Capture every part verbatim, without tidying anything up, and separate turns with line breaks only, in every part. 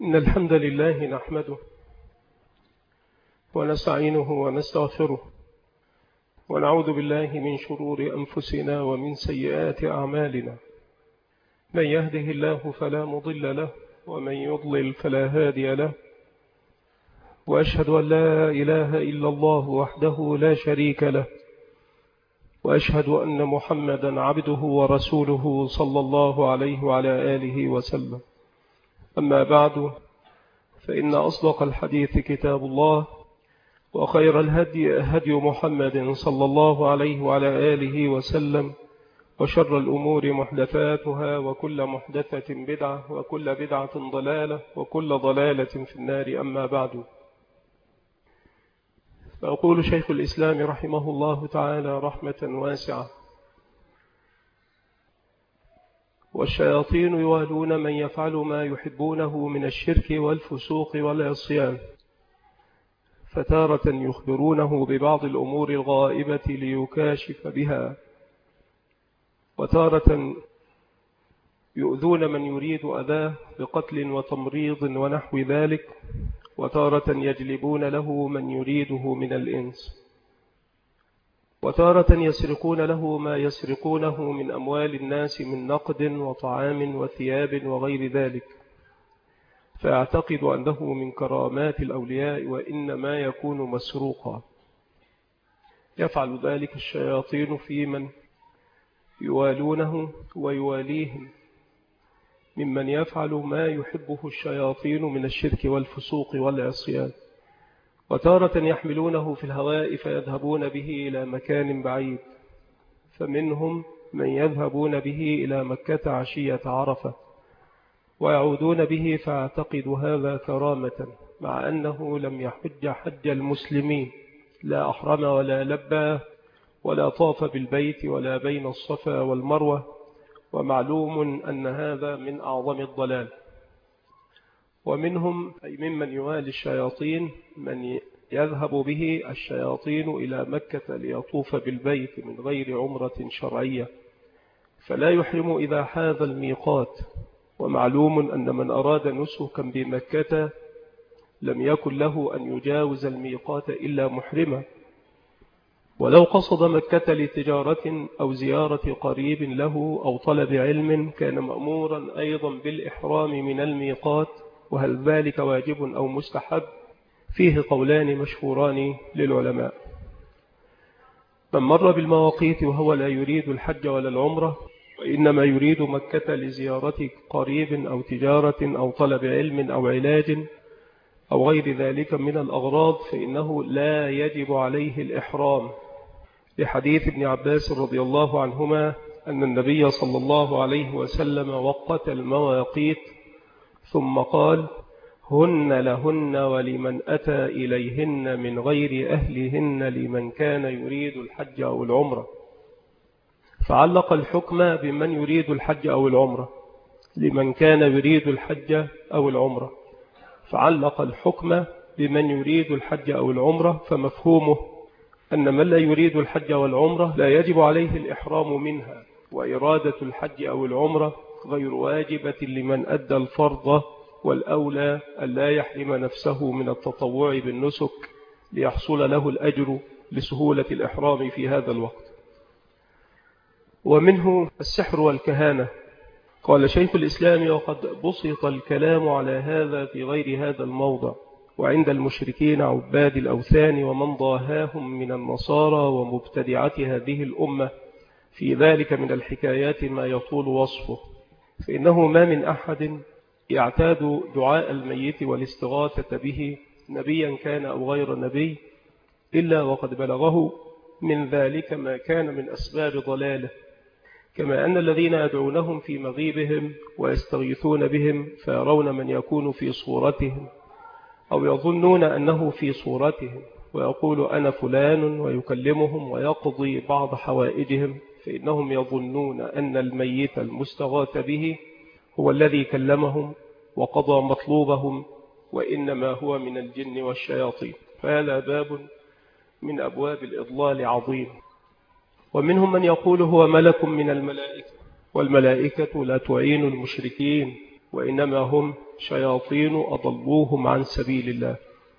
إن الحمد لله نحمده ونستعينه ونستغفره ونعوذ بالله من شرور أنفسنا ومن سيئات أعمالنا. من يهده الله فلا مضل له ومن يضلل فلا هادي له، وأشهد أن لا إله إلا الله وحده لا شريك له، وأشهد أن محمدا عبده ورسوله صلى الله عليه وعلى آله وسلم. أما بعد، فإن أصدق الحديث كتاب الله، وخير الهدي هدي محمد صلى الله عليه وعلى آله وسلم، وشر الأمور محدثاتها، وكل محدثة بدعة، وكل بدعة ضلالة، وكل ضلالة في النار. أما بعد، فأقول شيخ الإسلام رحمه الله تعالى رحمة واسعة: والشياطين يوالون من يفعل ما يحبونه من الشرك والفسوق والعصيان، فتارة يخبرونه ببعض الأمور الغائبة ليكاشف بها، وتارة يؤذون من يريد أذاه بقتل وتمريض ونحو ذلك، وتارة يجلبون له من يريده من الإنس، وتارة يسرقون له ما يسرقونه من أموال الناس من نقد وطعام وثياب وغير ذلك، فأعتقد أنه من كرامات الأولياء، وإنما يكون مسروقا. يفعل ذلك الشياطين في من يوالونه ويواليهم ممن يفعل ما يحبه الشياطين من الشرك والفسوق والعصيان، وتارة يحملونه في الهواء فيذهبون به إلى مكان بعيد، فمنهم من يذهبون به إلى مكة عشية عرفة ويعودون به، فاعتقد هذا كرامة، مع أنه لم يحج حج المسلمين، لا أحرم ولا لبى ولا طاف بالبيت ولا بين الصفا والمروة، ومعلوم أن هذا من أعظم الضلال. ومنهم أي ممن يوالي الشياطين من يذهب به الشياطين إلى مكة ليطوف بالبيت من غير عمرة شرعية، فلا يحرم إذا حاذ الميقات، ومعلوم أن من أراد نسكا بمكة لم يكن له أن يجاوز الميقات إلا محرما، ولو قصد مكة لتجارة أو زيارة قريب له أو طلب علم كان مأمورا أيضا بالإحرام من الميقات. وهل ذلك واجب أو مستحب؟ فيه قولان مشهوران للعلماء. من مر بالمواقيت وهو لا يريد الحج ولا العمرة، وإنما يريد مكة لزيارة قريب أو تجارة أو طلب علم أو علاج أو غير ذلك من الأغراض، فإنه لا يجب عليه الإحرام، لحديث ابن عباس رضي الله عنهما أن النبي صلى الله عليه وسلم وقت المواقيت ثم قال: هن لهن ولمن أتى إليهن من غير أهلهن لمن كان يريد الحج أو العمرة. فعلق الحكم بمن يريد الحج أو العمرة، لمن كان يريد الحج أو العمرة، فعلق الحكم بمن يريد الحج أو العمرة، فمفهومه أن من لا يريد الحج والعمرة لا يجب عليه الإحرام منها، وإرادة الحج أو العمرة غير واجبة لمن أدى الفرض، والأولى أن لا يحرم نفسه من التطوع بالنسك ليحصل له الأجر لسهولة الإحرام في هذا الوقت. ومنه السحر والكهانة. قال شيخ الإسلام: وقد بسط الكلام على هذا في غير هذا الموضع، وعند المشركين عباد الأوثان ومن ضاهاهم من النصارى ومبتدعة هذه الأمة، في ذلك من الحكايات ما يطول وصفه، فإنه ما من أحد يعتاد دعاء الميت والاستغاثة به، نبيا كان أو غير نبي، إلا وقد بلغه من ذلك ما كان من أسباب ضلاله، كما أن الذين يدعونهم في مغيبهم ويستغيثون بهم فيرون من يكون في صورتهم أو يظنون أنه في صورتهم ويقول: أنا فلان، ويكلمهم ويقضي بعض حوائجهم، فإنهم يظنون أن الميت المستغاث به هو الذي كلمهم وقضى مطلوبهم، وإنما هو من الجن والشياطين. فهذا باب من أبواب الإضلال عظيم. ومنهم من يقول هو ملك من الملائكة، والملائكة لا تعين المشركين، وإنما هم شياطين أضلوهم عن سبيل الله.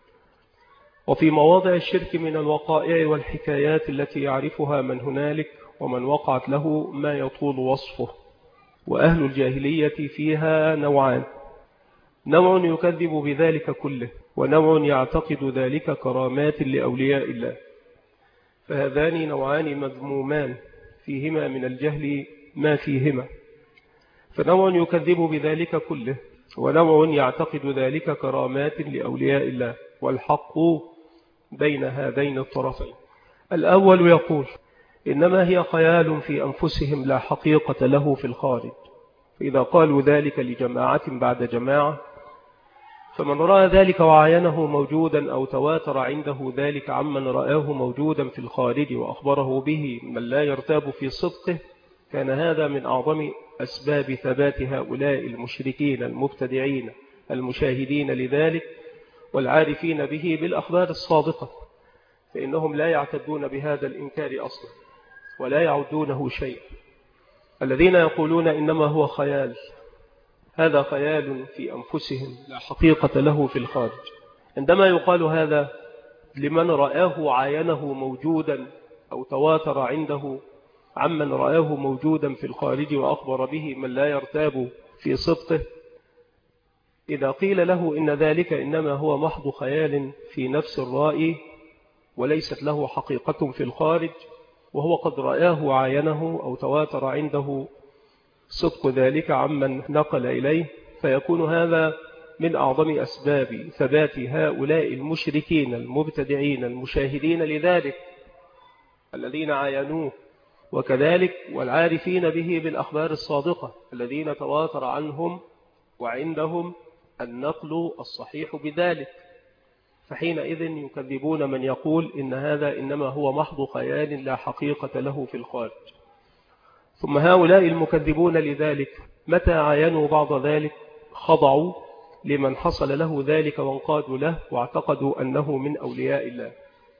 وفي مواضع الشرك من الوقائع والحكايات التي يعرفها من هنالك ومن وقعت له ما يطول وصفه. وأهل الجاهلية فيها نوعان: نوع يكذب بذلك كله، ونوع يعتقد ذلك كرامات لأولياء الله. فهذان نوعان مذمومان فيهما من الجهل ما فيهما. فنوع يكذب بذلك كله، ونوع يعتقد ذلك كرامات لأولياء الله، والحق بين هذين الطرفين. الأول يقول إنما هي خيال في أنفسهم لا حقيقة له في الخارج. فإذا قالوا ذلك لجماعة بعد جماعة، فمن رأى ذلك وعاينه موجودا أو تواتر عنده ذلك عمن رآه موجودا في الخارج وأخبره به من لا يرتاب في صدقه، كان هذا من أعظم أسباب ثبات هؤلاء المشركين المبتدعين المشاهدين لذلك والعارفين به بالأخبار الصادقة، فإنهم لا يعتدون بهذا الإنكار أصلا ولا يعدونه شيء. الذين يقولون إنما هو خيال، هذا خيال في أنفسهم لا حقيقة له في الخارج. عندما يقال هذا لمن رآه عاينه موجودا أو تواتر عنده عمن رآه موجودا في الخارج وأخبر به من لا يرتاب في صدقه، إذا قيل له إن ذلك إنما هو محض خيال في نفس الرائي وليست له حقيقة في الخارج، وهو قد رآه وعاينه أو تواتر عنده صدق ذلك عمن نقل إليه، فيكون هذا من أعظم أسباب ثبات هؤلاء المشركين المبتدعين المشاهدين لذلك الذين عاينوه، وكذلك والعارفين به بالأخبار الصادقة الذين تواتر عنهم وعندهم النقل الصحيح بذلك. فحينئذ يكذبون من يقول إن هذا إنما هو محض خيال لا حقيقة له في الخارج. ثم هؤلاء المكذبون لذلك متى عاينوا بعض ذلك خضعوا لمن حصل له ذلك وانقادوا له واعتقدوا أنه من أولياء الله.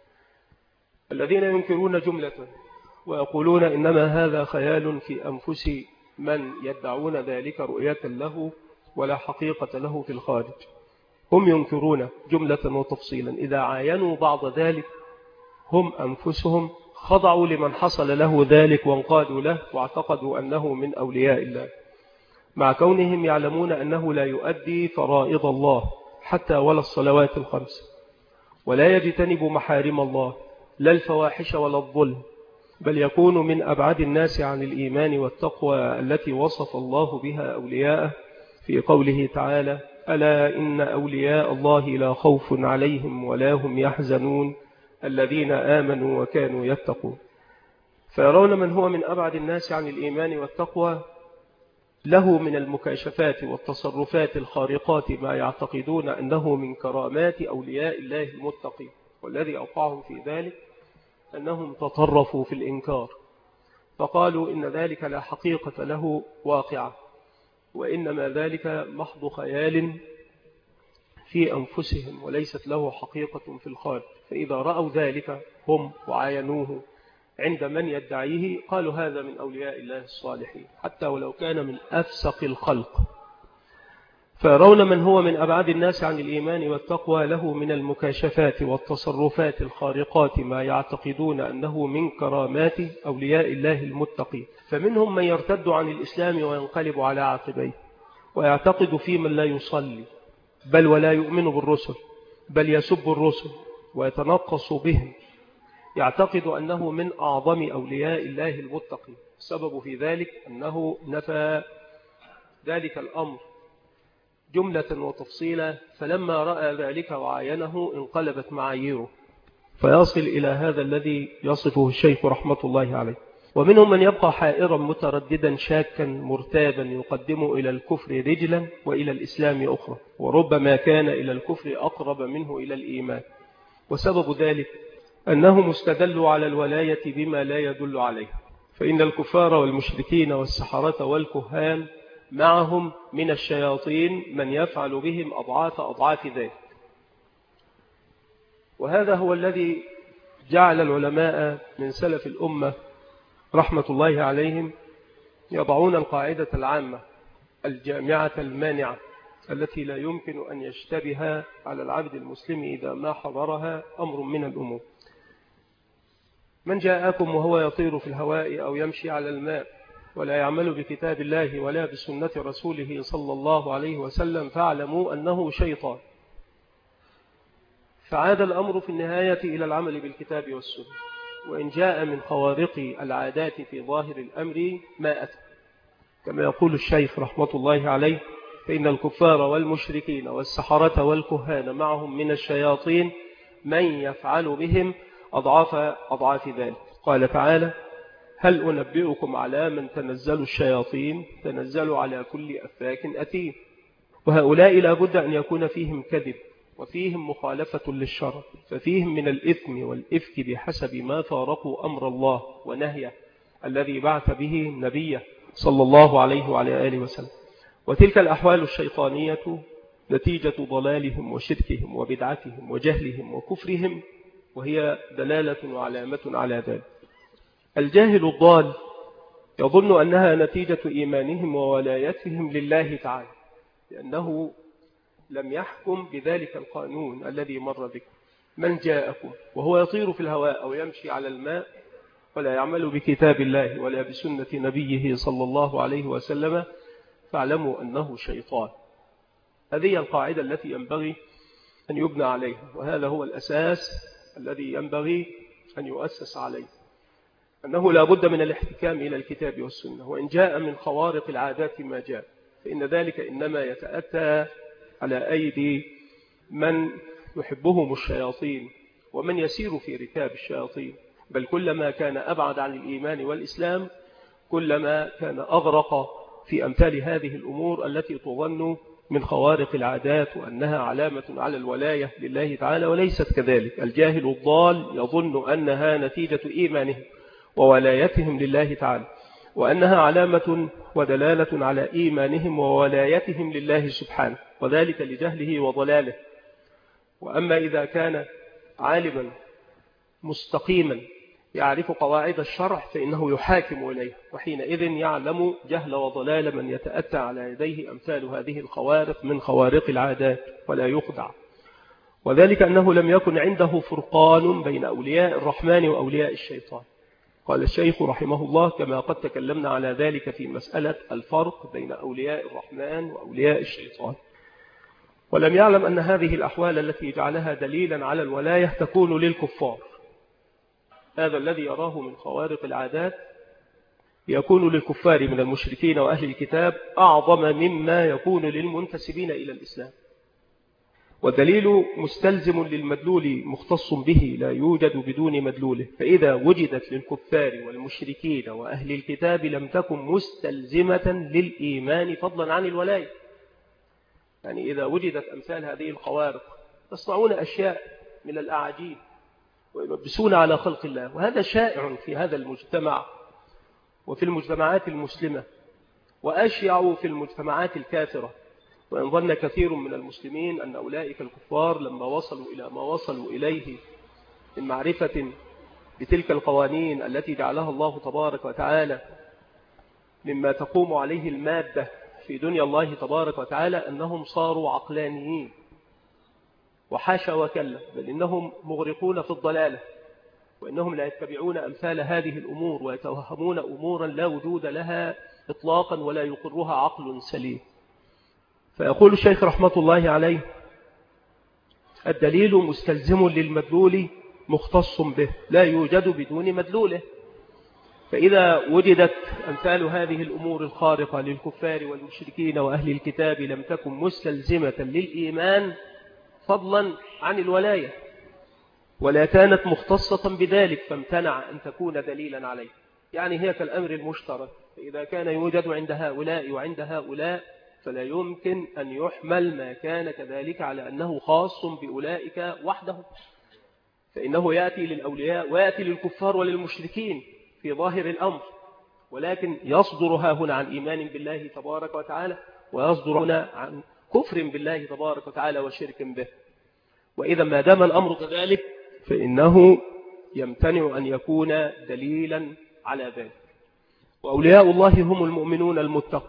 الذين ينكرون جملة ويقولون إنما هذا خيال في أنفس من يدعون ذلك رؤية له ولا حقيقة له في الخارج، هم ينكرون جملة وتفصيلا إذا عاينوا بعض ذلك هم أنفسهم خضعوا لمن حصل له ذلك وانقادوا له واعتقدوا أنه من أولياء الله، مع كونهم يعلمون أنه لا يؤدي فرائض الله حتى ولا الصلوات الخمس، ولا يجتنب محارم الله لا الفواحش ولا الظلم، بل يكون من أبعد الناس عن الإيمان والتقوى التي وصف الله بها أولياءه في قوله تعالى: ألا إن أولياء الله لا خوف عليهم ولا هم يحزنون الذين آمنوا وكانوا يتقون. فيرون من هو من أبعد الناس عن الإيمان والتقوى له من المكاشفات والتصرفات الخارقات ما يعتقدون أنه من كرامات أولياء الله المتقين، والذي أوقعهم في ذلك أنهم تطرفوا في الإنكار فقالوا إن ذلك لا حقيقة له واقعة، وإنما ذلك محض خيال في أنفسهم وليست له حقيقة في الخارج. فإذا رأوا ذلك هم وعاينوه عند من يدعيه قالوا هذا من أولياء الله الصالحين حتى ولو كان من أفسق الخلق. فيرون من هو من أبعد الناس عن الإيمان والتقوى له من المكاشفات والتصرفات الخارقات ما يعتقدون أنه من كرامات أولياء الله المتقين. فمنهم من يرتد عن الإسلام وينقلب على عقبيه ويعتقد في من لا يصلي بل ولا يؤمن بالرسل بل يسب الرسل ويتنقص بهم، يعتقد أنه من أعظم أولياء الله المتقين. السبب في ذلك أنه نفى ذلك الأمر جملة وتفصيلا، فلما رأى ذلك وعاينه انقلبت معاييره فيصل إلى هذا الذي يصفه الشيخ رحمة الله عليه. ومنهم من يبقى حائرا مترددا شاكا مرتابا يقدم إلى الكفر رجلا وإلى الإسلام أخرى، وربما كان إلى الكفر أقرب منه إلى الإيمان. وسبب ذلك أنهم استدلوا على الولاية بما لا يدل عليه، فإن الكفار والمشركين والسحرة والكهان معهم من الشياطين من يفعل بهم أضعاف أضعاف ذلك. وهذا هو الذي جعل العلماء من سلف الأمة رحمة الله عليهم يضعون القاعدة العامة الجامعة المانعة التي لا يمكن أن يشتبه على العبد المسلم إذا ما حضرها أمر من الأمور. من جاءكم وهو يطير في الهواء أو يمشي على الماء ولا يعمل بكتاب الله ولا بسنة رسوله صلى الله عليه وسلم فاعلموا أنه شيطان. فعاد الأمر في النهاية إلى العمل بالكتاب والسنة، وإن جاء من خوارق العادات في ظاهر الأمر ما أتى، كما يقول الشيخ رحمة الله عليه: فإن الكفار والمشركين والسحرة والكهان معهم من الشياطين من يفعل بهم أضعاف أضعاف ذلك. قال تعالى: هل أنبئكم على من تنزل الشياطين؟ تنزل على كل أفاك أثيم. وهؤلاء لا بد أن يكون فيهم كذب وفيهم مخالفة للشرع، ففيهم من الإثم والإفك بحسب ما فارقوا أمر الله ونهيه الذي بعث به النبي صلى الله عليه وعلى آله وسلم. وتلك الأحوال الشيطانية نتيجة ضلالهم وشركهم وبدعتهم وجهلهم وكفرهم، وهي دلالة وعلامة على ذلك. الجاهل الضال يظن أنها نتيجة إيمانهم وولايتهم لله تعالى، لأنه لم يحكم بذلك القانون الذي مر ذكر: من جاءكم وهو يطير في الهواء أو يمشي على الماء ولا يعمل بكتاب الله ولا بسنة نبيه صلى الله عليه وسلم فاعلموا أنه شيطان. هذه القاعدة التي ينبغي أن يبنى عليها، وهذا هو الأساس الذي ينبغي أن يؤسس عليه، أنه لا بد من الاحتكام إلى الكتاب والسنة. وإن جاء من خوارق العادات ما جاء فإن ذلك إنما يتأتى على أيدي من يحبهم الشياطين ومن يسير في ركاب الشياطين، بل كلما كان أبعد عن الإيمان والإسلام كلما كان أغرق في أمثال هذه الأمور التي تظن من خوارق العادات وأنها علامة على الولاية لله تعالى، وليست كذلك. الجاهل الضال يظن أنها نتيجة إيمانهم وولايتهم لله تعالى، وأنها علامة ودلالة على إيمانهم وولايتهم لله سبحانه، وذلك لجهله وضلاله. وأما إذا كان عالما مستقيما يعرف قواعد الشرع فإنه يحاكم إليه، وحينئذ يعلم جهل وضلال من يتأتى على يديه أمثال هذه الخوارق من خوارق العادات، ولا يخدع. وذلك أنه لم يكن عنده فرقان بين أولياء الرحمن وأولياء الشيطان. قال الشيخ رحمه الله: كما قد تكلمنا على ذلك في مسألة الفرق بين أولياء الرحمن وأولياء الشيطان. ولم يعلم أن هذه الأحوال التي جعلها دليلا على الولاية تكون للكفار. هذا الذي يراه من خوارق العادات يكون للكفار من المشركين وأهل الكتاب أعظم مما يكون للمنتسبين إلى الإسلام. والدليل مستلزم للمدلول مختص به لا يوجد بدون مدلوله، فإذا وجدت للكفار والمشركين وأهل الكتاب لم تكن مستلزمة للإيمان فضلا عن الولاية. يعني إذا وجدت أمثال هذه الخوارق يصنعون أشياء من الأعاجيب ويلبسون على خلق الله، وهذا شائع في هذا المجتمع وفي المجتمعات المسلمة، وأشيع في المجتمعات الكافرة. وإن ظن كثير من المسلمين أن أولئك الكفار لما وصلوا إلى ما وصلوا إليه من معرفة بتلك القوانين التي جعلها الله تبارك وتعالى مما تقوم عليه المادة في دنيا الله تبارك وتعالى، أنهم صاروا عقلانيين، وحاشا وكلا، بل إنهم مغرقون في الضلالة، وإنهم لا يتبعون أمثال هذه الأمور ويتوهمون أمورا لا وجود لها إطلاقا ولا يقرها عقل سليم. فيقول الشيخ رحمة الله عليه: الدليل مستلزم للمدلول مختص به لا يوجد بدون مدلوله. فإذا وجدت أمثال هذه الأمور الخارقة للكفار والمشركين وأهل الكتاب لم تكن مستلزمة للإيمان فضلا عن الولاية، ولا كانت مختصة بذلك فامتنع أن تكون دليلا عليه. يعني هي كالأمر المشترك، فإذا كان يوجد عند هؤلاء وعند هؤلاء فلا يمكن أن يحمل ما كان كذلك على أنه خاص بأولئك وحدهم، فإنه يأتي للأولياء ويأتي للكفار وللمشركين في ظاهر الأمر، ولكن يصدر ها هنا عن إيمان بالله تبارك وتعالى، ويصدر هنا عن كفر بالله تبارك وتعالى وشرك به. وإذا ما دام الأمر كذلك فإنه يمتنع أن يكون دليلا على ذلك. وأولياء الله هم المؤمنون المتقون،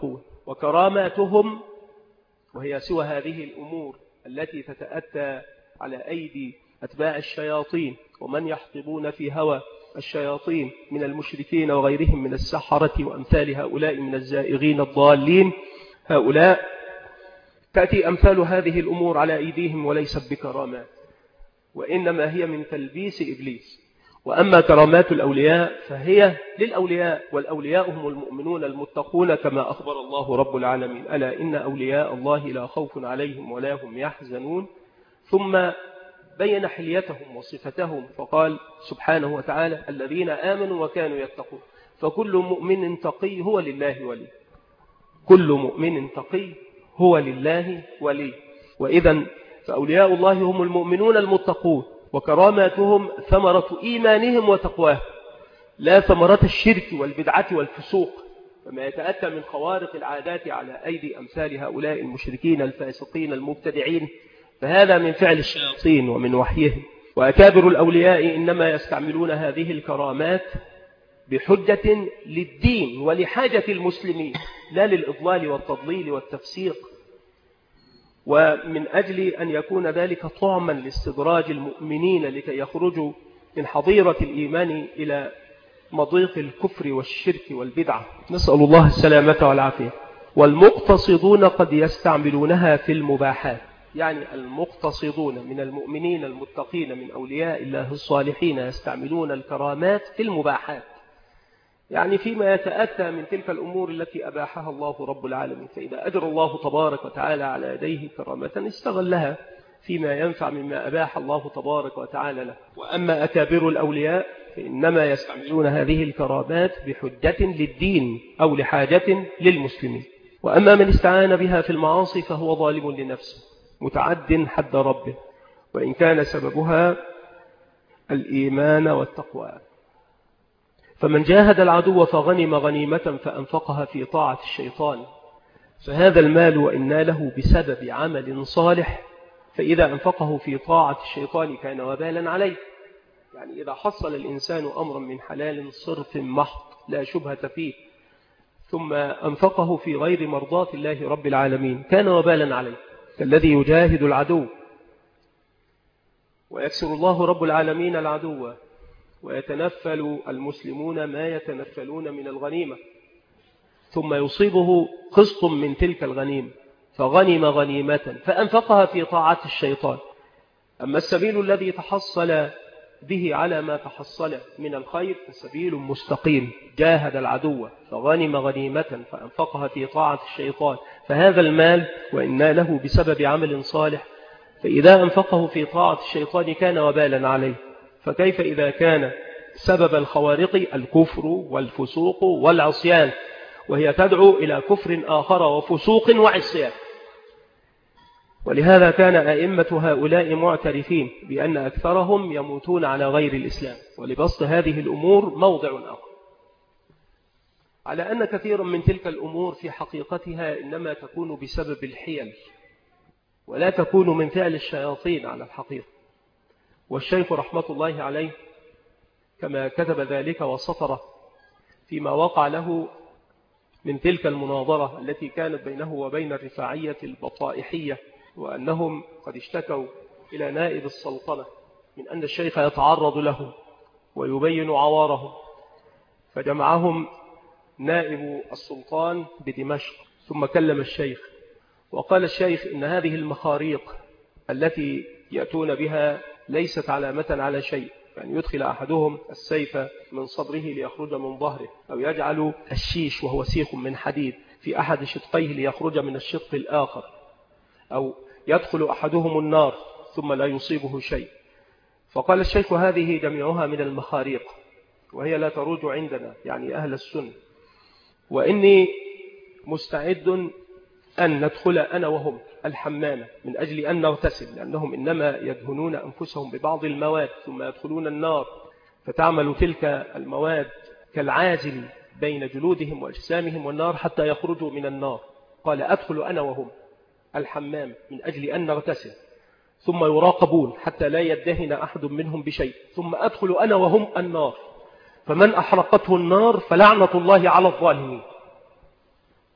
وكراماتهم، وهي سوى هذه الأمور التي تتأتى على أيدي أتباع الشياطين ومن يحطبون في هوى الشياطين من المشركين وغيرهم من السحرة وأمثال هؤلاء من الزائغين الضالين، هؤلاء تأتي أمثال هذه الأمور على أيديهم وليست بكرامات، وإنما هي من تلبيس إبليس. وأما كرامات الأولياء فهي للأولياء، والأولياء هم المؤمنون المتقون كما أخبر الله رب العالمين: ألا إن أولياء الله لا خوف عليهم ولا هم يحزنون. ثم بين حليتهم وصفتهم فقال سبحانه وتعالى: الذين آمنوا وكانوا يتقون. فكل مؤمن تقي هو لله ولي، كل مؤمن تقي هو لله ولي. وإذا فأولياء الله هم المؤمنون المتقون، وكراماتهم ثمرة إيمانهم وتقواهم، لا ثمرة الشرك والبدعة والفسوق. فما يتأتى من خوارق العادات على أيدي أمثال هؤلاء المشركين الفاسقين المبتدعين فهذا من فعل الشياطين ومن وحيهم. وأكابر الأولياء إنما يستعملون هذه الكرامات بحجة للدين ولحاجة المسلمين، لا للإضلال والتضليل والتفسيق، ومن أجل أن يكون ذلك طعما لاستدراج المؤمنين لكي يخرجوا من حظيرة الإيمان إلى مضيق الكفر والشرك والبدعة، نسأل الله السلامة والعافية. والمقتصدون قد يستعملونها في المباحات، يعني المقتصدون من المؤمنين المتقين من أولياء الله الصالحين يستعملون الكرامات في المباحات، يعني فيما يتأتى من تلك الأمور التي أباحها الله رب العالمين. فإذا أجر الله تبارك وتعالى على يديه كرامة استغلها فيما ينفع مما أباح الله تبارك وتعالى له. وأما أكابر الأولياء فإنما يستعملون هذه الكرامات بحجة للدين أو لحاجة للمسلمين. وأما من استعان بها في المعاصي فهو ظالم لنفسه متعد حد ربه، وإن كان سببها الإيمان والتقوى. فمن جاهد العدو فغنم غنيمة فأنفقها في طاعة الشيطان فهذا المال وإن له بسبب عمل صالح، فإذا أنفقه في طاعة الشيطان كان وبالا عليه. يعني إذا حصل الإنسان أمرا من حلال صرف محض لا شبهة فيه ثم أنفقه في غير مرضاة الله رب العالمين كان وبالا عليه، كالذي يجاهد العدو. ويكسر الله رب العالمين العدو ويتنفل المسلمون ما يتنفلون من الغنيمة، ثم يصيبه قسط من تلك الغنيمة فغنم غنيمة فأنفقها في طاعة الشيطان. أما السبيل الذي تحصل به على ما تحصل من الخير فسبيل مستقيم، جاهد العدو فغنم غنيمة فأنفقها في طاعة الشيطان فهذا المال وإن له بسبب عمل صالح، فإذا أنفقه في طاعة الشيطان كان وبالا عليه. فكيف إذا كان سبب الخوارق الكفر والفسوق والعصيان، وهي تدعو إلى كفر آخر وفسوق وعصيان. ولهذا كان أئمة هؤلاء معترفين بأن أكثرهم يموتون على غير الإسلام، ولبسط هذه الأمور موضع آخر، على أن كثيرا من تلك الأمور في حقيقتها إنما تكون بسبب الحيل ولا تكون من فعل الشياطين على الحقيقة. والشيخ رحمة الله عليه كما كتب ذلك وسطره فيما وقع له من تلك المناظرة التي كانت بينه وبين الرفاعية البطائحية، وأنهم قد اشتكوا إلى نائب السلطنة من أن الشيخ يتعرض له ويبين عواره، فجمعهم نائب السلطان بدمشق ثم كلم الشيخ وقال الشيخ إن هذه المخاريق التي يأتون بها ليست علامة على شيء، يعني يدخل أحدهم السيف من صدره ليخرج من ظهره، أو يجعل الشيش وهو سيخ من حديد في أحد شقيه ليخرج من الشق الآخر، أو يدخل أحدهم النار ثم لا يصيبه شيء. فقال الشيخ هذه جميعها من المخاريق وهي لا تروج عندنا يعني أهل السنة، وإني مستعد أن ندخل أنا وهم الحمامة من أجل أن نغتسل، لأنهم إنما يدهنون أنفسهم ببعض المواد ثم يدخلون النار فتعمل تلك المواد كالعازل بين جلودهم وأجسامهم والنار حتى يخرجوا من النار. قال أدخل أنا وهم الحمام من أجل أن نغتسل ثم يراقبون حتى لا يدهن أحد منهم بشيء، ثم أدخل أنا وهم النار فمن أحرقته النار فلعنة الله على الظالمين.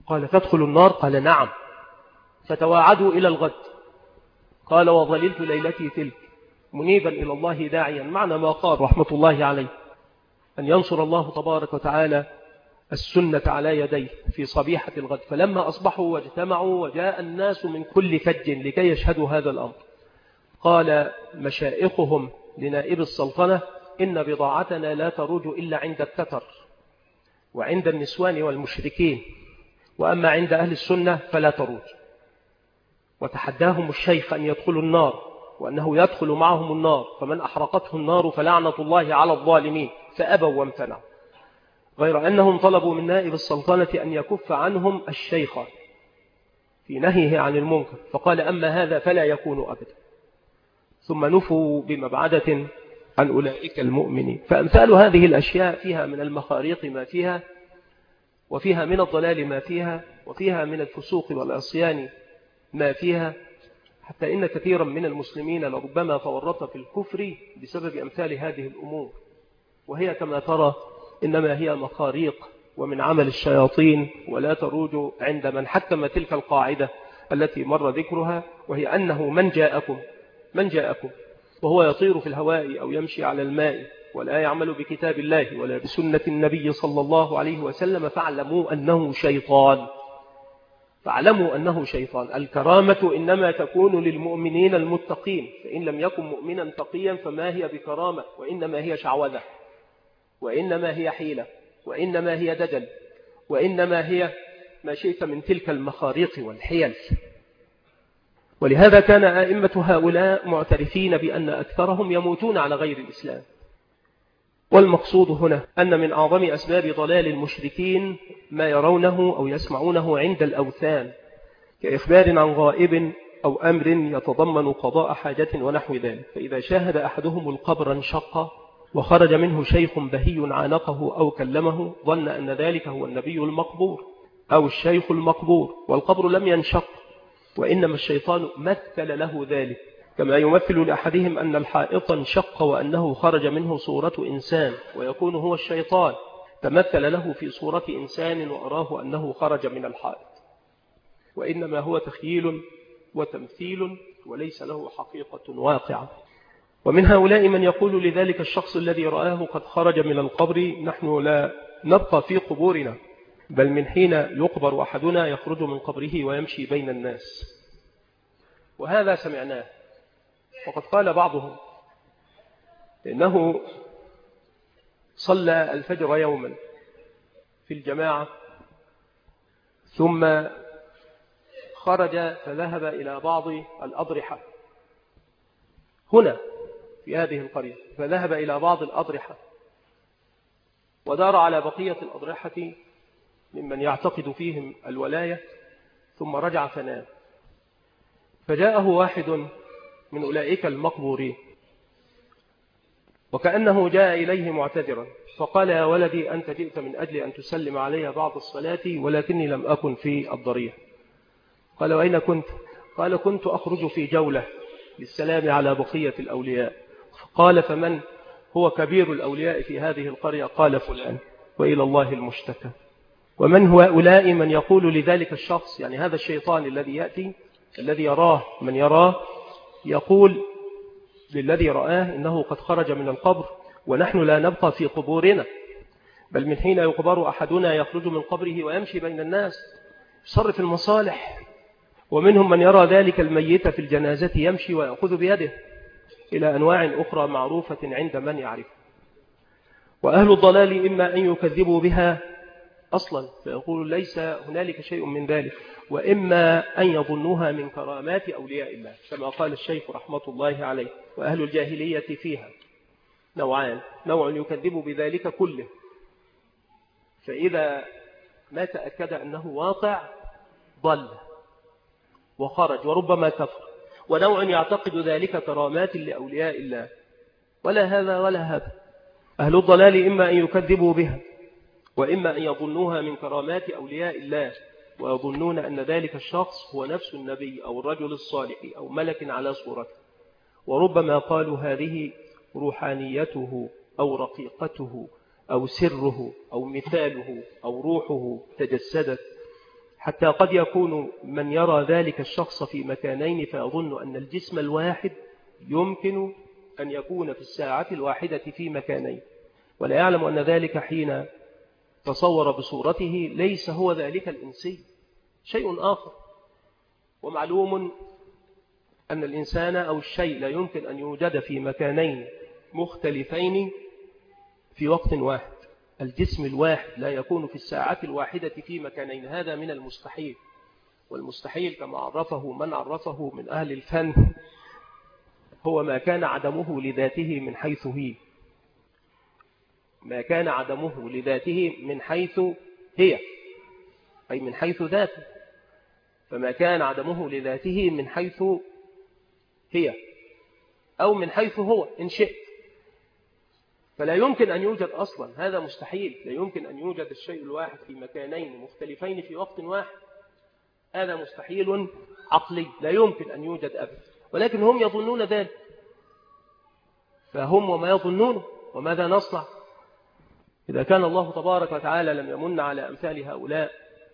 قال تدخل النار؟ قال نعم. فتواعدوا إلى الغد. قال وظللت ليلتي تلك منيبا إلى الله داعيا، معنى ما قال رحمة الله عليه أن ينصر الله تبارك وتعالى السنة على يديه في صبيحة الغد. فلما أصبحوا واجتمعوا وجاء الناس من كل فج لكي يشهدوا هذا الأمر، قال مشائخهم لنائب السلطنة إن بضاعتنا لا تروج إلا عند التتر وعند النسوان والمشركين، وأما عند أهل السنة فلا تروج. وتحداهم الشيخ أن يدخلوا النار وأنه يدخل معهم النار، فمن أحرقته النار فلعنة الله على الظالمين، فأبوا وامتنعوا، غير أنهم طلبوا من نائب السلطنة أن يكف عنهم الشيخ في نهيه عن المنكر، فقال أما هذا فلا يكون أبدا. ثم نفوا بمبعدة عن أولئك المؤمنين. فأمثال هذه الأشياء فيها من المخاريق ما فيها، وفيها من الضلال ما فيها، وفيها من الفسوق والعصيان ما فيها، حتى إن كثيرا من المسلمين لربما تورط في الكفر بسبب أمثال هذه الأمور، وهي كما ترى إنما هي مخاريق ومن عمل الشياطين، ولا تروج عند من حكم تلك القاعدة التي مر ذكرها، وهي أنه من جاءكم من جاءكم وهو يطير في الهواء أو يمشي على الماء ولا يعمل بكتاب الله ولا بسنة النبي صلى الله عليه وسلم فاعلموا أنه شيطان. فاعلموا أنه شيطان. الكرامة إنما تكون للمؤمنين المتقين، فإن لم يكن مؤمنا تقيا فما هي بكرامة، وإنما هي شعوذة، وإنما هي حيلة، وإنما هي دجل، وإنما هي ما شئت من تلك المخاريق والحيل. ولهذا كان أئمة هؤلاء معترفين بأن أكثرهم يموتون على غير الإسلام. والمقصود هنا أن من أعظم أسباب ضلال المشركين ما يرونه أو يسمعونه عند الأوثان، كإخبار عن غائب أو أمر يتضمن قضاء حاجة ونحو ذلك. فإذا شاهد أحدهم القبر انشق وخرج منه شيخ بهي عانقه أو كلمه ظن أن ذلك هو النبي المقبور أو الشيخ المقبور، والقبر لم ينشق، وإنما الشيطان مثل له ذلك، كما يمثل لأحدهم أن الحائط انشق وأنه خرج منه صورة إنسان ويكون هو الشيطان، تمثل له في صورة إنسان وأراه أنه خرج من الحائط، وإنما هو تخييل وتمثيل وليس له حقيقة واقعة. ومن هؤلاء من يقول لذلك الشخص الذي رآه قد خرج من القبر نحن لا نبقى في قبورنا، بل من حين يقبر أحدنا يخرج من قبره ويمشي بين الناس. وهذا سمعناه. وقد قال بعضهم إنه صلى الفجر يوما في الجماعة ثم خرج فذهب إلى بعض الأضرحة هنا في هذه القرية، فذهب إلى بعض الأضرحة ودار على بقية الأضرحة ممن يعتقد فيهم الولاية، ثم رجع فنام. فجاءه واحد من أولئك المقبورين وكأنه جاء إليه معتذرا، فقال يا ولدي أنت جئت من أجل أن تسلم علي بعد الصلاة ولكني لم أكن في الضريح. قال وأين كنت؟ قال كنت أخرج في جولة للسلام على بقية الأولياء. قال فمن هو كبير الأولياء في هذه القرية؟ قال فلان، وإلى الله المشتكى. ومن هو أولئك من يقول لذلك الشخص، يعني هذا الشيطان الذي يأتي الذي يراه من يراه يقول للذي رآه إنه قد خرج من القبر ونحن لا نبقى في قبورنا، بل من حين يقبر أحدنا يخرج من قبره ويمشي بين الناس يصرف المصالح. ومنهم من يرى ذلك الميت في الجنازة يمشي ويأخذ بيده، إلى أنواع أخرى معروفة عند من يعرف. وأهل الضلال إما أن يكذبوا بها أصلا فيقول ليس هنالك شيء من ذلك، وإما أن يظنوها من كرامات أولياء الله، كما قال الشيخ رحمة الله عليه. وأهل الجاهلية فيها نوعان: نوع يكذب بذلك كله فإذا ما تأكد أنه واقع ضل وخرج وربما كفر، ونوع يعتقد ذلك كرامات لأولياء الله، ولا هذا ولا هذا. أهل الضلال إما أن يكذبوا بها وإما أن يظنوها من كرامات أولياء الله، ويظنون أن ذلك الشخص هو نفس النبي أو الرجل الصالح أو ملك على صورته، وربما قالوا هذه روحانيته أو رقيقته أو سره أو مثاله أو روحه تجسدت حتى قد يكون من يرى ذلك الشخص في مكانين فيظن أن الجسم الواحد يمكن أن يكون في الساعة الواحدة في مكانين، ولا يعلم أن ذلك حين تصور بصورته ليس هو ذلك الإنسي، شيء آخر. ومعلوم أن الإنسان أو الشيء لا يمكن أن يوجد في مكانين مختلفين في وقت واحد. الجسم الواحد لا يكون في الساعة الواحدة في مكانين، هذا من المستحيل. والمستحيل كما عرفه من عرفه من أهل الفن هو ما كان عدمه لذاته من حيث هي، ما كان عدمه لذاته من حيث هي، أي من حيث ذاته. فما كان عدمه لذاته من حيث هي أو من حيث هو إن شئت، فلا يمكن أن يوجد أصلا، هذا مستحيل. لا يمكن أن يوجد الشيء الواحد في مكانين مختلفين في وقت واحد، هذا مستحيل عقلي، لا يمكن أن يوجد أبدا. ولكن هم يظنون ذلك، فهم وما يظنون. وماذا نصنع إذا كان الله تبارك وتعالى لم يمن على أمثال هؤلاء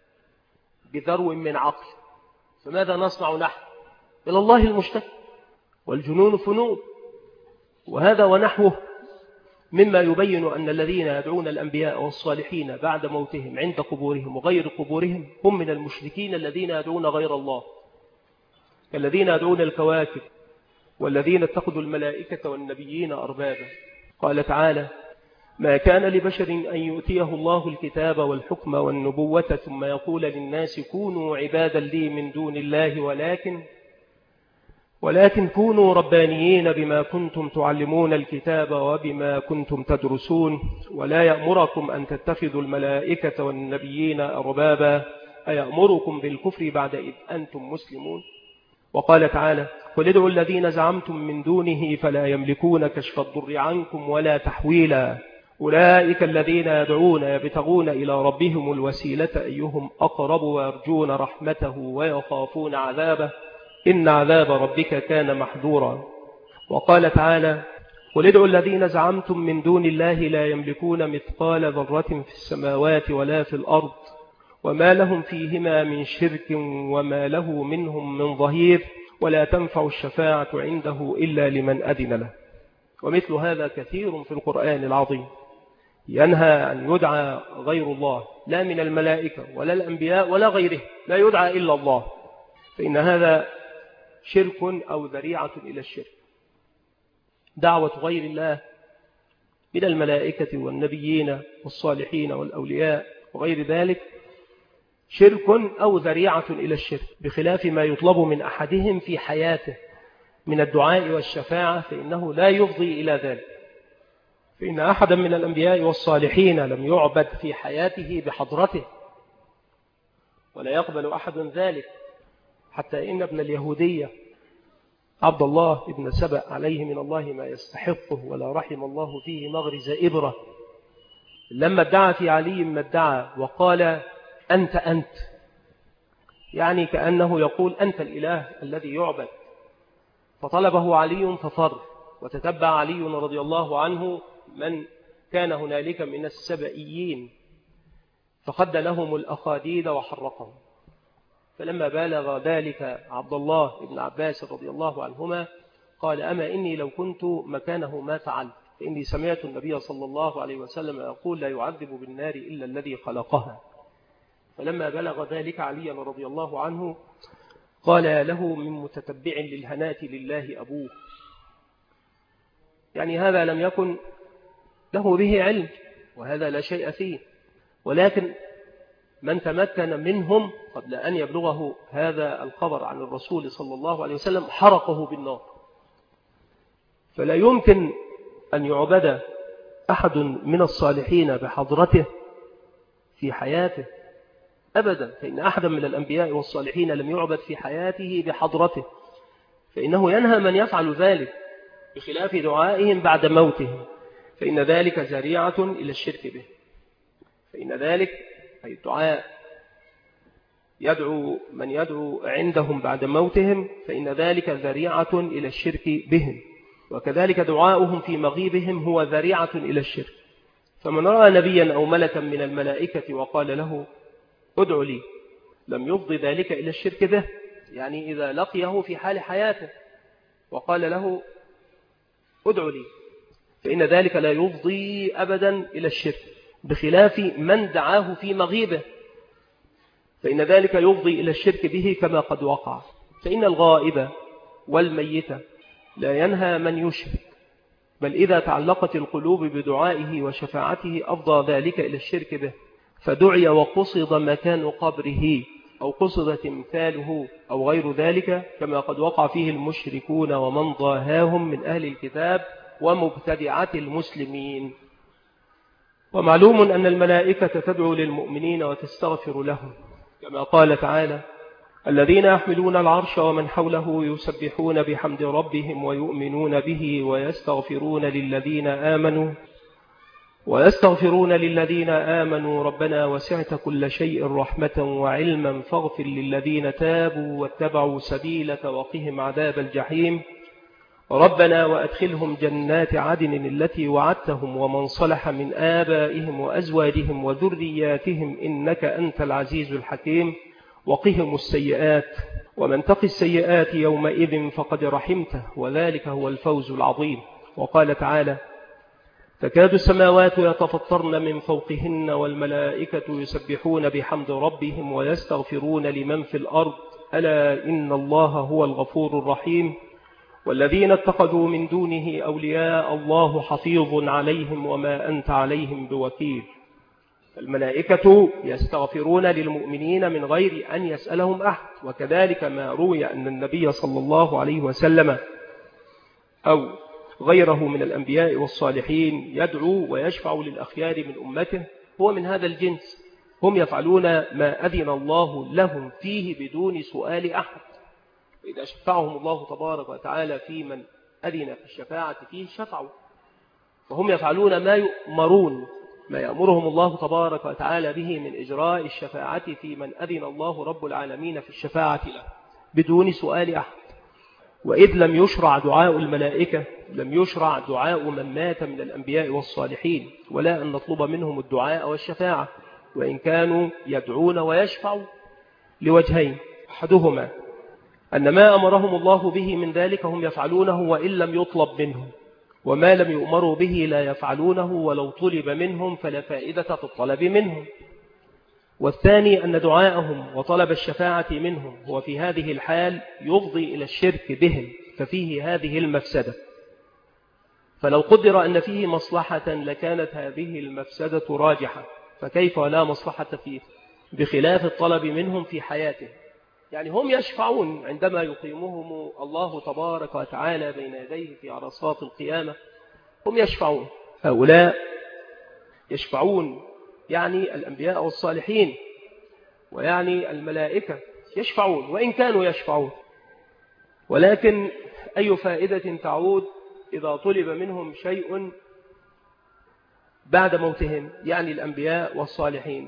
بذرو من عقل؟ فماذا نصنع نحن؟ إلى الله المشتكى، والجنون فنون. وهذا ونحوه مما يبين أن الذين يدعون الأنبياء والصالحين بعد موتهم عند قبورهم وغير قبورهم هم من المشركين الذين يدعون غير الله، الذين يدعون الكواكب والذين اتخذوا الملائكة والنبيين أربابا. قال تعالى: ما كان لبشر أن يؤتيه الله الكتاب والحكم والنبوة ثم يقول للناس كونوا عبادا لي من دون الله ولكن ولكن كونوا ربانيين بما كنتم تعلمون الكتاب وبما كنتم تدرسون ولا يأمركم أن تتخذوا الملائكة والنبيين أربابا أيأمركم بالكفر بعد إذ أنتم مسلمون. وقال تعالى: قل ادعوا الذين زعمتم من دونه فلا يملكون كشف الضر عنكم ولا تحويلا أولئك الذين يدعون يبتغون إلى ربهم الوسيلة أيهم أقرب ويرجون رحمته ويخافون عذابه إن عذاب ربك كان محذورا. وقال تعالى: قل ادعوا الذين زعمتم من دون الله لا يملكون مثقال ذرة في السماوات ولا في الأرض وما لهم فيهما من شرك وما له منهم من ظهير ولا تنفع الشفاعة عنده إلا لمن أذن له. ومثل هذا كثير في القرآن العظيم ينهى أن يدعى غير الله، لا من الملائكة ولا الأنبياء ولا غيره، لا يدعى إلا الله، فإن هذا شرك أو ذريعة إلى الشرك. دعوة غير الله من الملائكة والنبيين والصالحين والأولياء وغير ذلك شرك أو ذريعة إلى الشرك، بخلاف ما يطلب من أحدهم في حياته من الدعاء والشفاعة فإنه لا يفضي إلى ذلك. فإن أحدا من الأنبياء والصالحين لم يعبد في حياته بحضرته، ولا يقبل أحد ذلك، حتى إن ابن اليهودية عبد الله ابن سبأ عليه من الله ما يستحقه ولا رحم الله فيه مغرز إبرة، لما ادعى في علي ما ادعى وقال أنت أنت، يعني كأنه يقول أنت الإله الذي يعبد، فطلبه علي ففر، وتتبع علي رضي الله عنه من كان هنالك من السبئيين فخد لهم الأخاديد وحرقهم. فلما بالغ ذلك عبد الله بن عباس رضي الله عنهما قال: أما إني لو كنت مكانه ما فعلت، فإني سمعت النبي صلى الله عليه وسلم يقول: لا يعذب بالنار إلا الذي خلقها. فلما بلغ ذلك علي رضي الله عنه قال له من متتبع للهنات لله أبوه، يعني هذا لم يكن له به علم وهذا لا شيء فيه، ولكن من تمكن منهم قبل أن يبلغه هذا الخبر عن الرسول صلى الله عليه وسلم حرقه بالنار. فلا يمكن أن يعبد أحد من الصالحين بحضرته في حياته أبدا، فإن أحدا من الأنبياء والصالحين لم يعبد في حياته بحضرته، فإنه ينهى من يفعل ذلك، بخلاف دعائهم بعد موتهم، فإن ذلك ذريعة إلى الشرك به. فإن ذلك أي الدعاء يدعو من يدعو عندهم بعد موتهم، فإن ذلك ذريعة إلى الشرك بهم، وكذلك دعاؤهم في مغيبهم هو ذريعة إلى الشرك. فمن رأى نبيا أو ملكا من الملائكة وقال له ادع لي لم يفضي ذلك إلى الشرك به، يعني إذا لقيه في حال حياته وقال له ادعو لي فإن ذلك لا يفضي أبدا إلى الشرك، بخلاف من دعاه في مغيبه فإن ذلك يفضي إلى الشرك به كما قد وقع. فإن الغائب والميت لا ينهى من يشرك، بل إذا تعلقت القلوب بدعائه وشفاعته أفضى ذلك إلى الشرك به، فدعي وقصد مكان قبره أو قصد تمثاله أو غير ذلك، كما قد وقع فيه المشركون ومن ضاهاهم من أهل الكتاب ومبتدعة المسلمين. ومعلوم أن الملائكة تدعو للمؤمنين وتستغفر لهم، كما قال تعالى: الذين يحملون العرش ومن حوله يسبحون بحمد ربهم ويؤمنون به ويستغفرون للذين آمنوا ويستغفرون للذين آمنوا ربنا وسعت كل شيء رحمة وعلما فاغفر للذين تابوا واتبعوا سبيلك وقهم عذاب الجحيم ربنا وأدخلهم جنات عدن التي وعدتهم ومن صلح من آبائهم وأزواجهم وذرياتهم إنك أنت العزيز الحكيم وقهم السيئات ومن تق السيئات يومئذ فقد رحمته وذلك هو الفوز العظيم. وقال تعالى: تكاد السماوات يتفطرن من فوقهن والملائكة يسبحون بحمد ربهم ويستغفرون لمن في الأرض ألا إن الله هو الغفور الرحيم والذين اتخذوا من دونه أولياء الله حفيظ عليهم وما أنت عليهم بوكيل. الملائكة يستغفرون للمؤمنين من غير أن يسألهم أحد، وكذلك ما روي أن النبي صلى الله عليه وسلم أو غيره من الأنبياء والصالحين يدعو ويشفع للأخيار من أمته هو من هذا الجنس، هم يفعلون ما أذن الله لهم فيه بدون سؤال أحد، وإذا شفعهم الله تبارك وتعالى في من أذن في الشفاعة فيه شفعوا، فهم يفعلون ما يؤمرون ما يأمرهم الله تبارك وتعالى به من إجراء الشفاعة في من أذن الله رب العالمين في الشفاعة له بدون سؤال أحد. وإذ لم يشرع دعاء الملائكة لم يشرع دعاء من مات من الأنبياء والصالحين، ولا أن نطلب منهم الدعاء والشفاعة، وإن كانوا يدعون ويشفعوا لوجهين: أحدهما أن ما أمرهم الله به من ذلك هم يفعلونه وإن لم يطلب منهم، وما لم يؤمروا به لا يفعلونه ولو طلب منهم فلا فائدة في الطلب منهم. والثاني أن دعاءهم وطلب الشفاعة منهم هو في هذه الحال يفضي إلى الشرك بهم، ففيه هذه المفسدة. فلو قدر أن فيه مصلحة لكانت هذه المفسدة راجحة، فكيف لا مصلحة فيه، بخلاف الطلب منهم في حياته. يعني هم يشفعون عندما يقيمهم الله تبارك وتعالى بين يديه في عرصات القيامة، هم يشفعون، هؤلاء يشفعون، يعني الأنبياء والصالحين ويعني الملائكة يشفعون وإن كانوا يشفعون، ولكن أي فائدة تعود إذا طلب منهم شيء بعد موتهم، يعني الأنبياء والصالحين؟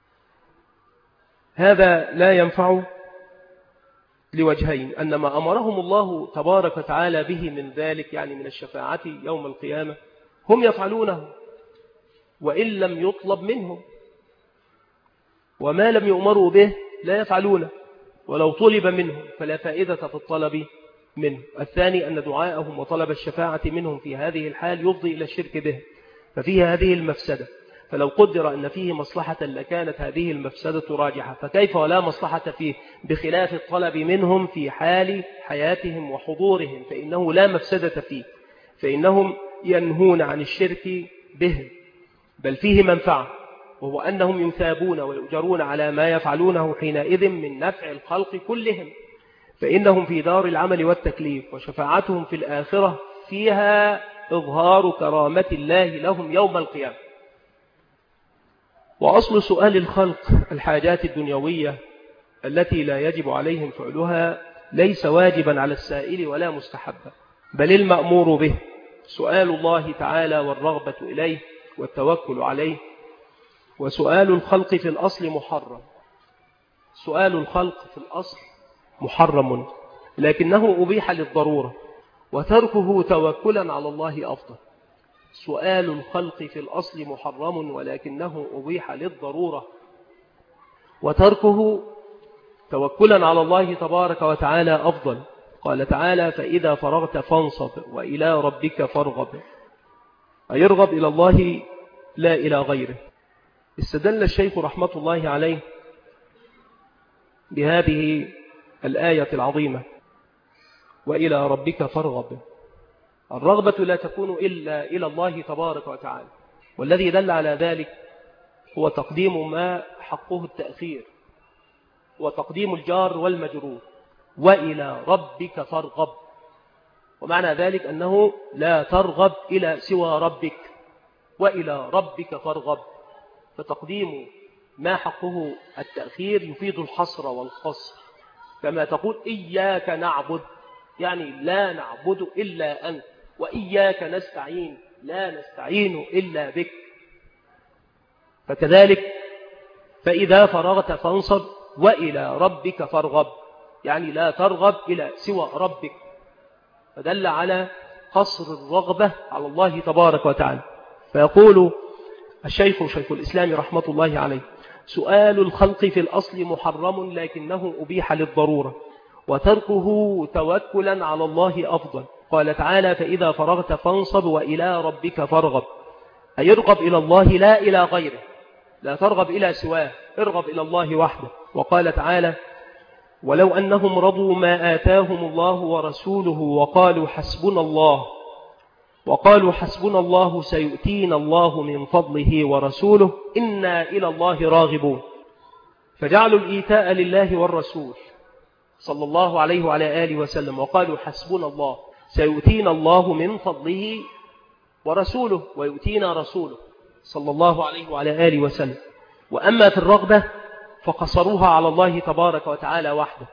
هذا لا ينفع لوجهين: أن ما أمرهم الله تبارك وتعالى به من ذلك يعني من الشفاعة يوم القيامة هم يفعلونه وإن لم يطلب منهم، وما لم يؤمروا به لا يفعلونه ولو طلب منهم فلا فائدة في الطلب منه. الثاني أن دعاءهم وطلب الشفاعة منهم في هذه الحال يفضي إلى الشرك به، ففيه هذه المفسدة. فلو قدر أن فيه مصلحة لكانت هذه المفسدة راجحة، فكيف ولا مصلحة فيه، بخلاف الطلب منهم في حال حياتهم وحضورهم فإنه لا مفسدة فيه، فإنهم ينهون عن الشرك بهم، بل فيه منفعة، وهو أنهم يثابون ويؤجرون على ما يفعلونه حينئذ من نفع الخلق كلهم، فإنهم في دار العمل والتكليف، وشفاعتهم في الآخرة فيها إظهار كرامة الله لهم يوم القيامة. وأصل سؤال الخلق الحاجات الدنيوية التي لا يجب عليهم فعلها ليس واجبا على السائل ولا مستحبا، بل المأمور به سؤال الله تعالى والرغبة إليه والتوكل عليه. وسؤال الخلق في الأصل محرم، سؤال الخلق في الأصل محرم، لكنه أبيح للضرورة، وتركه توكلا على الله أفضل. سؤال الخلق في الأصل محرم ولكنه أبيح للضرورة، وتركه توكلا على الله تبارك وتعالى أفضل. قال تعالى فإذا فرغت فانصب وإلى ربك فارغب، أي ارغب إلى الله لا إلى غيره. استدل الشيخ رحمة الله عليه بهذه الآية العظيمة وإلى ربك فارغب. الرغبة لا تكون إلا إلى الله تبارك وتعالى، والذي دل على ذلك هو تقديم ما حقه التأخير وتقديم الجار والمجرور وإلى ربك فارغب. ومعنى ذلك أنه لا ترغب إلى سوى ربك، وإلى ربك فارغب. فتقديم ما حقه التأخير يفيد الحصر والقصر، كما تقول إياك نعبد، يعني لا نعبد إلا أنت، وإياك نستعين، لا نستعين إلا بك. فكذلك فإذا فرغت فانصب وإلى ربك فارغب، يعني لا ترغب إلى سوى ربك. فدل على قصر الرغبة على الله تبارك وتعالى. فيقول الشيخ شيخ الإسلام رحمة الله عليه سؤال الخلق في الأصل محرم لكنه أبيح للضرورة، وتركه توكلا على الله أفضل. قال تعالى فإذا فرغت فانصب وإلى ربك فارغب، أي ارغب إلى الله لا إلى غيره، لا ترغب إلى سواه، ارغب إلى الله وحده. وقال تعالى ولو أنهم رضوا ما آتاهم الله ورسوله وقالوا حسبنا الله وقالوا حسبنا الله سيؤتينا الله من فضله ورسوله إنا إلى الله راغبون. فجعلوا الإيتاء لله والرسول صلى الله عليه وعلى آله وسلم، وقالوا حسبنا الله سيؤتينا الله من فضله ورسوله، ويؤتينا رسوله صلى الله عليه وعلى آله وسلم. وأما في الرغبة فقصروها على الله تبارك وتعالى وحده،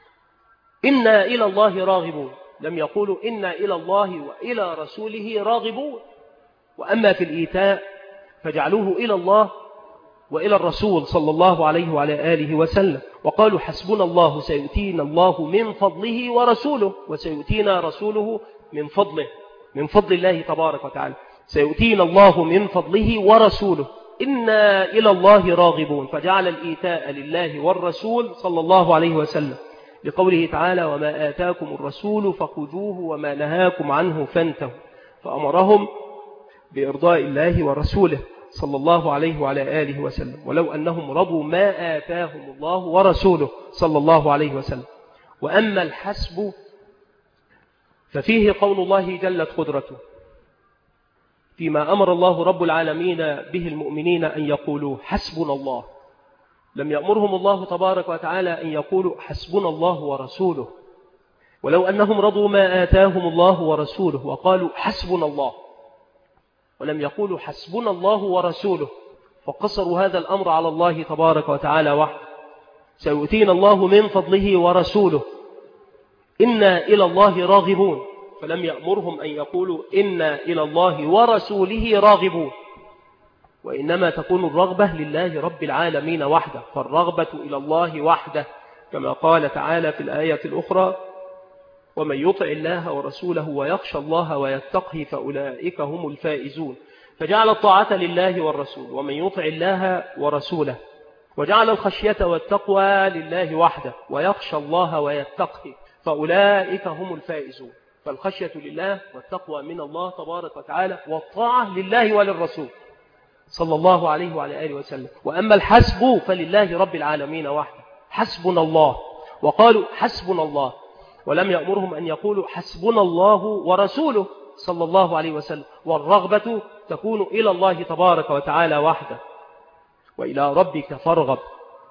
إنا إلى الله راغبون، لم يقولوا إنا إلى الله وإلى رسوله راغبون. وأما في الإيتاء فجعلوه إلى الله وإلى الرسول صلى الله عليه وعلى آله وسلم، وقالوا حسبنا الله سيؤتينا الله من فضله ورسوله، وسيؤتينا رسوله من فضله، من فضل الله تبارك وتعالى، سيؤتينا الله من فضله ورسوله إنا إلى الله راغبون. فجعل الإيتاء لله والرسول صلى الله عليه وسلم، لقوله تعالى وما آتاكم الرسول فخذوه وما نهاكم عنه فانتهوا، فأمرهم بإرضاء الله ورسوله صلى الله عليه وعلى آله وسلم. ولو أنهم رضوا ما آتاهم الله ورسوله صلى الله عليه وسلم. وأما الحسب ففيه قول الله جلت قدرته فيما أمر الله رب العالمين به المؤمنين أن يقولوا حسبنا الله، لم يأمرهم الله تبارك وتعالى أن يقولوا حسبنا الله ورسوله. ولو أنهم رضوا ما آتاهم الله ورسوله وقالوا حسبنا الله، ولم يقولوا حسبنا الله ورسوله، فقصروا هذا الأمر على الله تبارك وتعالى وحده. سيؤتينا الله من فضله ورسوله إنا إلى الله راغبون، فلم يأمرهم أن يقولوا إنا إلى الله ورسوله راغبون، وإنما تكون الرغبة لله رب العالمين وحده، فالرغبة إلى الله وحده، كما قال تعالى في الآية الأخرى ومن يطع الله ورسوله ويخشى الله ويتقه فأولئك هم الفائزون. فجعل الطاعة لله والرسول ومن يطع الله ورسوله، وجعل الخشية والتقوى لله وحده ويخشى الله ويتقه فأولئك هم الفائزون. فالخشية لله والتقوى من الله تبارك وتعالى، والطاعة لله وللرسول صلى الله عليه وعلى آله وسلم. وأما الحسب فلله رب العالمين وحده، حسبنا الله، وقالوا حسبنا الله، ولم يأمرهم أن يقولوا حسبنا الله ورسوله صلى الله عليه وسلم. والرغبة تكون إلى الله تبارك وتعالى وحده. وإلى ربك فارغب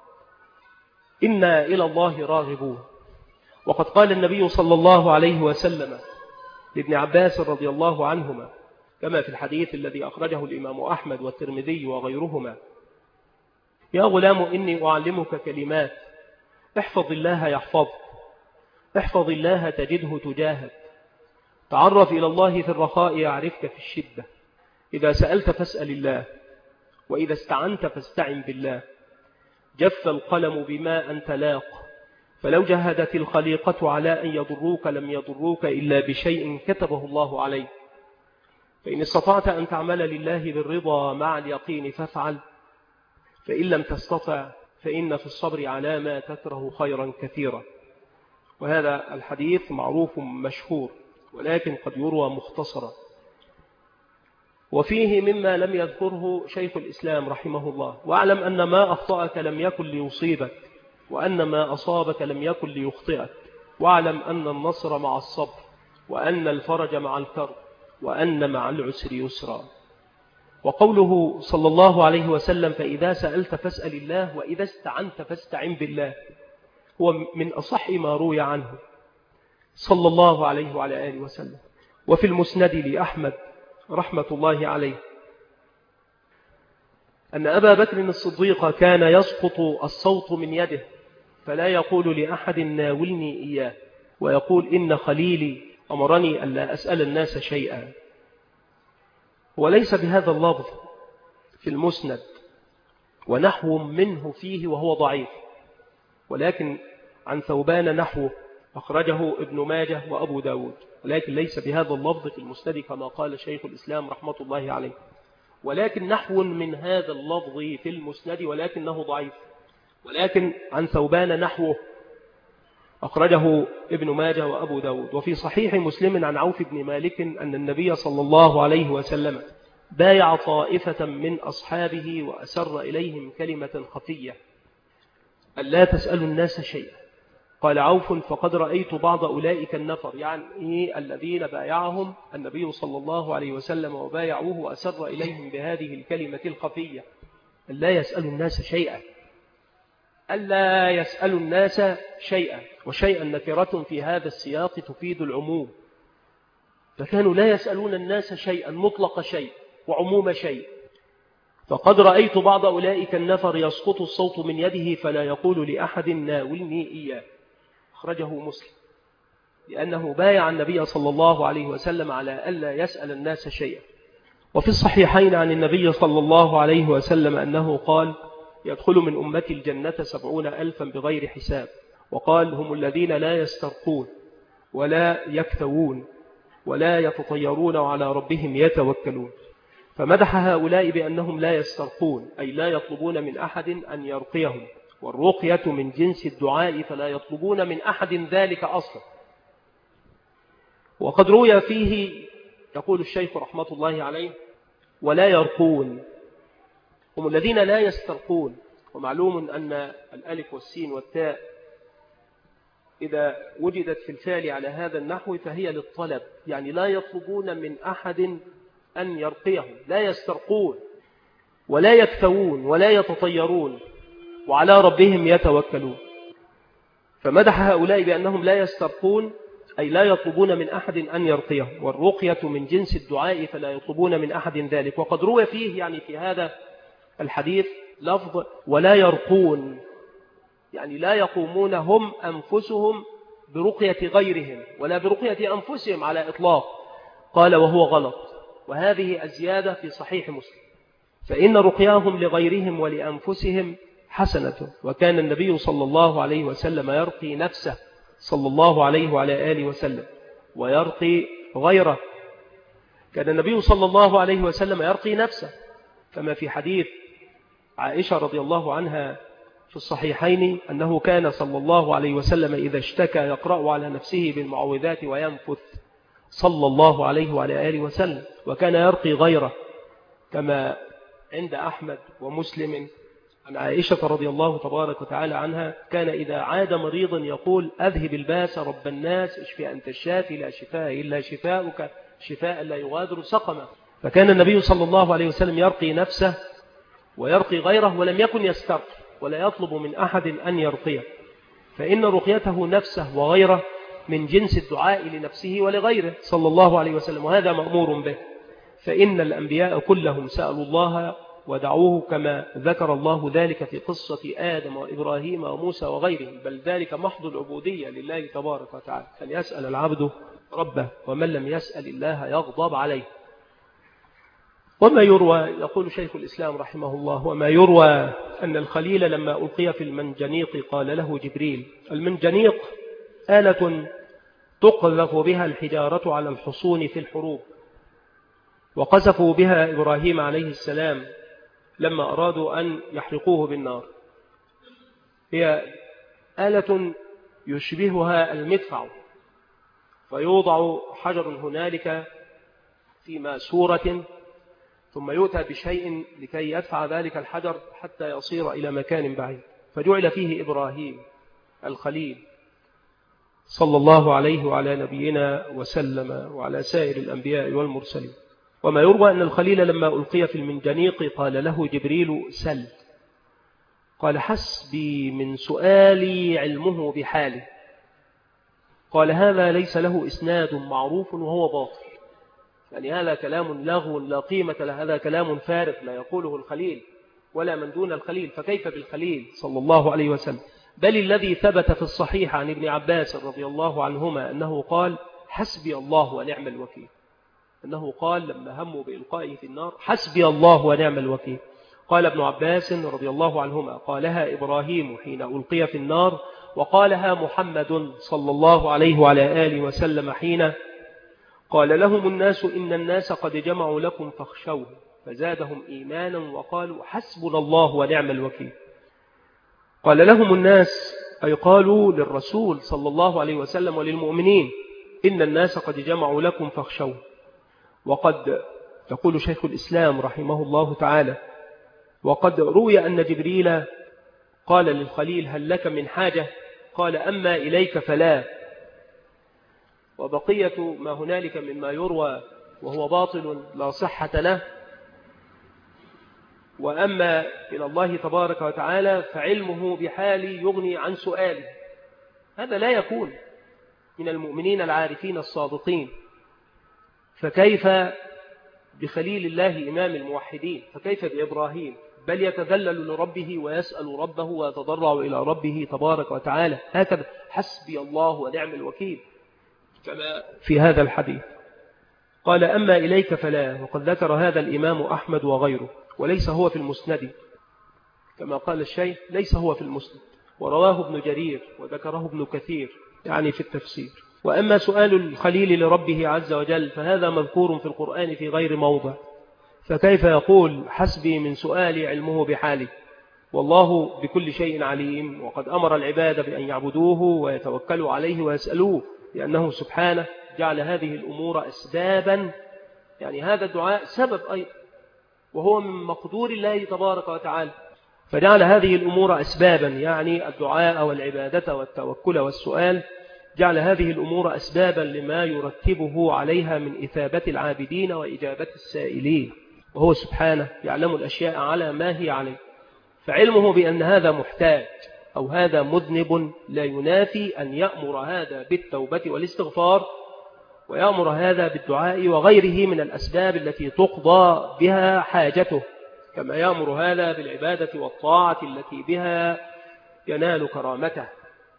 إنا إلى الله راغبون. وقد قال النبي صلى الله عليه وسلم لابن عباس رضي الله عنهما كما في الحديث الذي أخرجه الإمام أحمد والترمذي وغيرهما يا غلام إني أعلمك كلمات احفظ الله يحفظك، احفظ الله تجده تجاهك، تعرف إلى الله في الرخاء يعرفك في الشدة، إذا سألت فاسأل الله، وإذا استعنت فاستعن بالله، جف القلم بما أنت لاق، فلو جهدت الخليقة على أن يضروك لم يضروك إلا بشيء كتبه الله عليك، فإن استطعت أن تعمل لله بالرضا مع اليقين فافعل، فإن لم تستطع فإن في الصبر على ما تكره خيرا كثيرا. وهذا الحديث معروف مشهور، ولكن قد يروى مختصرا، وفيه مما لم يذكره شيخ الإسلام رحمه الله: واعلم أن ما أخطأك لم يكن ليصيبك، وأن ما أصابك لم يكن ليخطئك، واعلم أن النصر مع الصبر، وأن الفرج مع الكرب، وأن مع العسر يسرا. وقوله صلى الله عليه وسلم: فإذا سألت فاسأل الله، وإذا استعنت فاستعن بالله، هو من أصح ما روي عنه صلى الله عليه وعلى آله وسلم. وفي المسند لأحمد رحمة الله عليه أن أبا بكر الصديق كان يسقط الصوت من يده، فلا يقول لأحد ناولني إياه، ويقول: إن خليلي أمرني ألا أسأل الناس شيئا. وليس بهذا اللفظ في المسند، ونحو منه فيه وهو ضعيف، ولكن عن ثوبان نحوه أخرجه ابن ماجه وأبو داود، ولكن ليس بهذا اللفظ في المسند كما قال شيخ الإسلام رحمة الله عليه، ولكن نحو من هذا اللفظ في المسند ولكنه ضعيف. ولكن عن ثوبان نحوه أخرجه ابن ماجه وأبو داود. وفي صحيح مسلم عن عوف بن مالك أن النبي صلى الله عليه وسلم بايع طائفة من أصحابه وأسر إليهم كلمة خفية: ألا تسألوا الناس شيئا. قال عوف: فقد رأيت بعض أولئك النفر، يعني الذين بايعهم النبي صلى الله عليه وسلم وبايعوه وأسر إليهم بهذه الكلمة الخفية: ألا يسألوا الناس شيئا، ألا يسألوا الناس شيئا. وشيئا نكرة في هذا السياق تفيد العموم، فكانوا لا يسألون الناس شيئا، مطلق شيء وعموم شيء. فقد رأيت بعض أولئك النفر يسقط الصوت من يده فلا يقول لأحد ناولني إياه. أخرجه مسلم، لأنه بايع النبي صلى الله عليه وسلم على ألا يسأل الناس شيئا. وفي الصحيحين عن النبي صلى الله عليه وسلم أنه قال: يدخل من أمتي الجنة سبعون ألفا بغير حساب. وقال: هم الذين لا يسترقون ولا يكتوون ولا يتطيرون وعلى ربهم يتوكلون. فمدح هؤلاء بأنهم لا يسترقون، أي لا يطلبون من أحد أن يرقيهم، والرقية من جنس الدعاء فلا يطلبون من أحد ذلك أصلا. وقد روي فيه يقول الشيخ رحمة الله عليه: ولا يرقون، هم الذين لا يسترقون. ومعلوم أن الألف والسين والتاء إذا وجدت في الفعل على هذا النحو فهي للطلب، يعني لا يطلبون من أحد أن يرقيهم، لا يسترقون ولا يكتوون ولا يتطيرون وعلى ربهم يتوكلون. فمدح هؤلاء بأنهم لا يسترقون، أي لا يطلبون من أحد أن يرقيهم، والرقية من جنس الدعاء فلا يطلبون من أحد ذلك. وقد روى فيه يعني في هذا الحديث لفظ ولا يرقون، يعني لا يقومون هم أنفسهم برقية غيرهم ولا برقية أنفسهم على إطلاق. قال: وهو غلط، وهذه الزيادة في صحيح مسلم، فإن رقياهم لغيرهم ولأنفسهم حسنة. وكان النبي صلى الله عليه وسلم يرقي نفسه صلى الله عليه وعلى آله وسلم ويرقي غيره. كان النبي صلى الله عليه وسلم يرقي نفسه، كما في حديث عائشة رضي الله عنها في الصحيحين أنه كان صلى الله عليه وسلم إذا اشتكى يقرأ على نفسه بالمعوذات وينفث صلى الله عليه وعلى آله وسلم، وكان يرقي غيره، كما عند أحمد ومسلم عن عائشة رضي الله تبارك وتعالى عنها: كان إذا عاد مريضا يقول: أذهب الباس رب الناس اشفي أنت الشافي لا شفاء إلا شفاؤك شفاء لا يغادر سقما. فكان النبي صلى الله عليه وسلم يرقي نفسه ويرقي غيره، ولم يكن يسترقي ولا يطلب من أحد أن يرقيه، فإن رقيته نفسه وغيره من جنس الدعاء لنفسه ولغيره صلى الله عليه وسلم، وهذا مأمور به. فإن الأنبياء كلهم سألوا الله ودعوه، كما ذكر الله ذلك في قصة آدم وإبراهيم وموسى وغيرهم، بل ذلك محض العبودية لله تبارك وتعالى، فليسأل العبد ربه، ومن لم يسأل الله يغضب عليه. وما يروى، يقول شيخ الإسلام رحمه الله: وما يروى أن الخليل لما ألقي في المنجنيق قال له جبريل: المنجنيق آلة تقذف بها الحجارة على الحصون في الحروب، وقذفوا بها إبراهيم عليه السلام لما أرادوا أن يحرقوه بالنار. هي آلة يشبهها المدفع، فيوضع حجر هنالك في ماسورة، ثم يؤتى بشيء لكي يدفع ذلك الحجر حتى يصير إلى مكان بعيد، فجعل فيه إبراهيم الخليل صلى الله عليه وعلى نبينا وسلم وعلى سائر الأنبياء والمرسلين. وما يروى أن الخليل لما ألقي في المنجنيق قال له جبريل سل، قال حسبي من سؤالي علمه بحاله. قال هذا ليس له إسناد معروف وهو باطل، يعني هذا كلام لغو لا قيمة له، هذا كلام فارغ لا يقوله الخليل ولا من دون الخليل، فكيف بالخليل صلى الله عليه وسلم؟ بل الذي ثبت في الصحيح عن ابن عباس رضي الله عنهما أنه قال حسبي الله ونعم الوكيل، أنه قال لما هموا بإلقائه في النار حسبي الله ونعم الوكيل. قال ابن عباس رضي الله عنهما قالها إبراهيم حين ألقي في النار، وقالها محمد صلى الله عليه وعلى آله وسلم حين قال لهم الناس إن الناس قد جمعوا لكم فاخشوه فزادهم إيمانا وقالوا حسبنا الله ونعم الوكيل. قال لهم الناس أي قالوا للرسول صلى الله عليه وسلم وللمؤمنين إن الناس قد جمعوا لكم فاخشوه. وقد يقول شيخ الإسلام رحمه الله تعالى وقد روي أن جبريل قال للخليل هل لك من حاجة؟ قال أما إليك فلا. وبقية ما هنالك مما يروى وهو باطل لا صحة له. وأما إلى الله تبارك وتعالى فعلمه بحالي يغني عن سؤالي، هذا لا يكون من المؤمنين العارفين الصادقين. فكيف بخليل الله إمام الموحدين؟ فكيف بإبراهيم؟ بل يتذلل لربه ويسأل ربه ويتضرع إلى ربه تبارك وتعالى هكذا حسبي الله ونعم الوكيل كما في هذا الحديث. قال أما إليك فلا، وقد ذكر هذا الإمام أحمد وغيره، وليس هو في المسند كما قال الشيخ، ليس هو في المسند، ورواه ابن جرير وذكره ابن كثير يعني في التفسير. وأما سؤال الخليل لربه عز وجل فهذا مذكور في القرآن في غير موضع، فكيف يقول حسبي من سؤالي علمه بحالي؟ والله بكل شيء عليم، وقد أمر العباد بأن يعبدوه ويتوكلوا عليه ويسألوه، لأنه سبحانه جعل هذه الأمور أسبابا، يعني هذا الدعاء سبب أيضا وهو من مقدور الله تبارك وتعالى، فجعل هذه الأمور أسبابا، يعني الدعاء والعبادة والتوكل والسؤال، جعل هذه الأمور أسبابا لما يرتبه عليها من إثابة العابدين وإجابة السائلين، وهو سبحانه يعلم الأشياء على ما هي عليه. فعلمه بأن هذا محتاج أو هذا مذنب لا ينافي أن يأمر هذا بالتوبة والاستغفار، ويأمر هذا بالدعاء وغيره من الأسباب التي تقضى بها حاجته، كما يأمر هذا بالعبادة والطاعة التي بها ينال كرامته.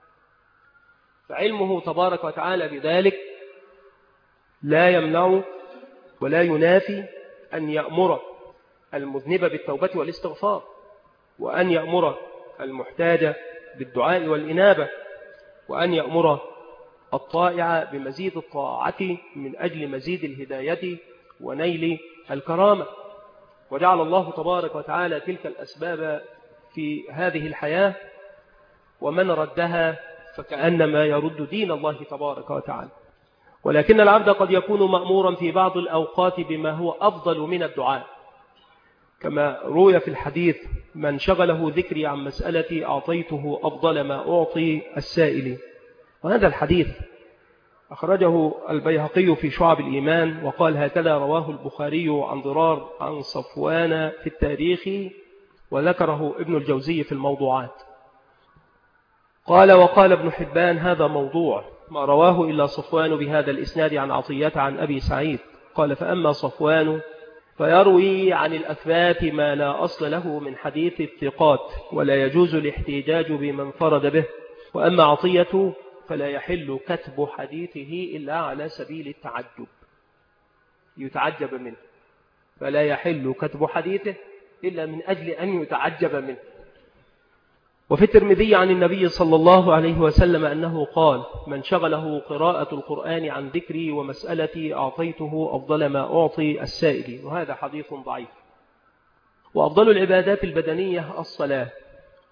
فعلمه تبارك وتعالى بذلك لا يمنع ولا ينافي أن يأمر المذنب بالتوبة والاستغفار، وأن يأمر المحتاج بالدعاء والإنابة، وأن يأمر الطائع بمزيد الطاعة من أجل مزيد الهداية ونيل الكرامة. وجعل الله تبارك وتعالى تلك الأسباب في هذه الحياة، ومن ردها فكأنما يرد دين الله تبارك وتعالى. ولكن العبد قد يكون مأمورا في بعض الأوقات بما هو أفضل من الدعاء، كما روي في الحديث من شغله ذكري عن مسألتي أعطيته أفضل ما أعطي السائل. وهذا الحديث أخرجه البيهقي في شعب الإيمان، وقال هكذا رواه البخاري عن ضرار عن صفوان في التاريخ، وذكره ابن الجوزي في الموضوعات. قال وقال ابن حبان هذا موضوع، ما رواه إلا صفوان بهذا الإسناد عن عطية عن أبي سعيد. قال فأما صفوان فيروي عن الأثبات ما لا أصل له من حديث الثقات، ولا يجوز الاحتجاج بمن فرد به. وأما عطية فلا يحل كتب حديثه إلا على سبيل التعجب، يتعجب منه، فلا يحل كتب حديثه إلا من أجل أن يتعجب منه. وفي الترمذي عن النبي صلى الله عليه وسلم أنه قال من شغله قراءة القرآن عن ذكري ومسألتي أعطيته أفضل ما أعطي السائل. وهذا حديث ضعيف. وأفضل العبادات البدنية الصلاة،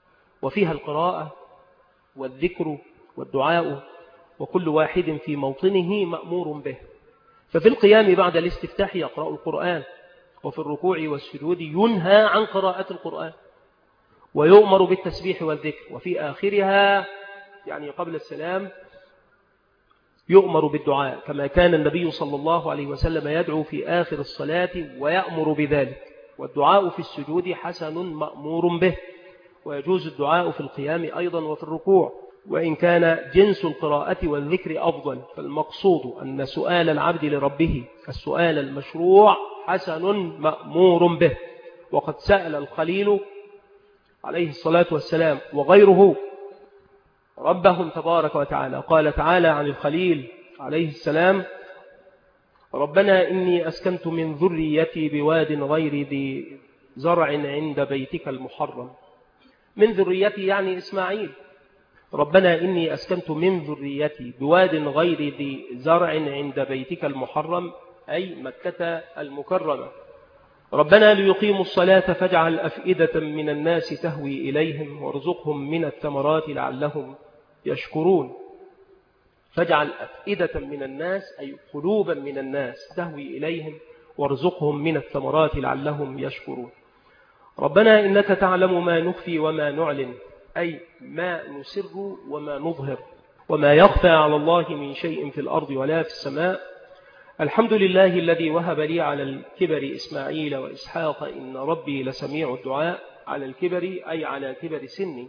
وفيها القراءة والذكر والدعاء، وكل واحد في موطنه مأمور به. ففي القيام بعد الاستفتاح يقرأ القرآن، وفي الركوع والسجود ينهى عن قراءة القرآن، ويؤمر بالتسبيح والذكر، وفي آخرها يعني قبل السلام يؤمر بالدعاء، كما كان النبي صلى الله عليه وسلم يدعو في آخر الصلاة ويأمر بذلك. والدعاء في السجود حسن مأمور به، ويجوز الدعاء في القيام أيضا وفي الركوع، وإن كان جنس القراءة والذكر أفضل، فالمقصود أن سؤال العبد لربه السؤال المشروع حسن مأمور به. وقد سأل الخليل عليه الصلاة والسلام وغيره ربهم تبارك وتعالى. قال تعالى عن الخليل عليه السلام: ربنا إني أسكنت من ذريتي بواد غير ذي زرع عند بيتك المحرم. من ذريتي يعني إسماعيل. ربنا إني أسكنت من ذريتي بواد غير ذي زرع عند بيتك المحرم، أي مكة المكرمة. ربنا ليقيموا الصلاة فاجعل أفئدة من الناس تهوي إليهم وارزقهم من الثمرات لعلهم يشكرون. فاجعل أفئدة من الناس أي قلوبا من الناس تهوي إليهم وارزقهم من الثمرات لعلهم يشكرون. ربنا إنك تعلم ما نخفي وما نعلن، أي ما نسر وما نظهر، وما يخفى على الله من شيء في الأرض ولا في السماء. الحمد لله الذي وهب لي على الكبر إسماعيل وإسحاق إن ربي لسميع الدعاء. على الكبر أي على كبر سني.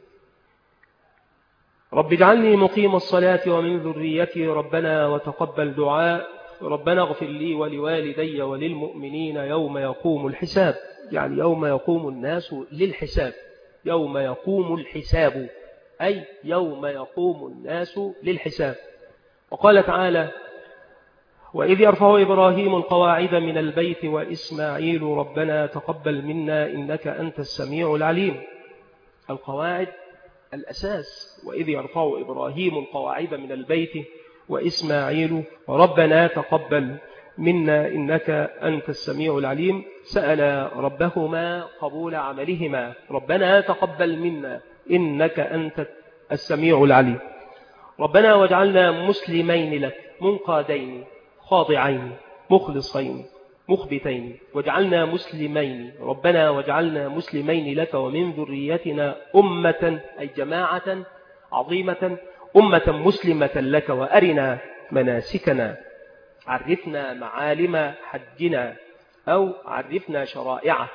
رب اجعلني مقيم الصلاة ومن ذريتي ربنا وتقبل دعاء. ربنا اغفر لي ولوالدي وللمؤمنين يوم يقوم الحساب، يعني يوم يقوم الناس للحساب. يوم يقوم الحساب أي يوم يقوم الناس للحساب. وقال تعالى: وإذ يرفع إبراهيم القواعد من البيت وإسماعيل ربنا تقبل منا إنك أنت السميع العليم. القواعد الأساس. وإذ يرفع إبراهيم القواعد من البيت وإسماعيل ربنا تقبل منا إنك أنت السميع العليم. سأل ربهما قبول عملهما. ربنا تقبل منا إنك أنت السميع العليم. ربنا واجعلنا مسلمين لك منقادين خاضعين مخلصين مخبتين واجعلنا مسلمين. ربنا واجعلنا مسلمين لك ومن ذريتنا أمة أي جماعة عظيمة أمة مسلمة لك وأرنا مناسكنا. عرفنا معالم حجنا أو عرفنا شرائعه.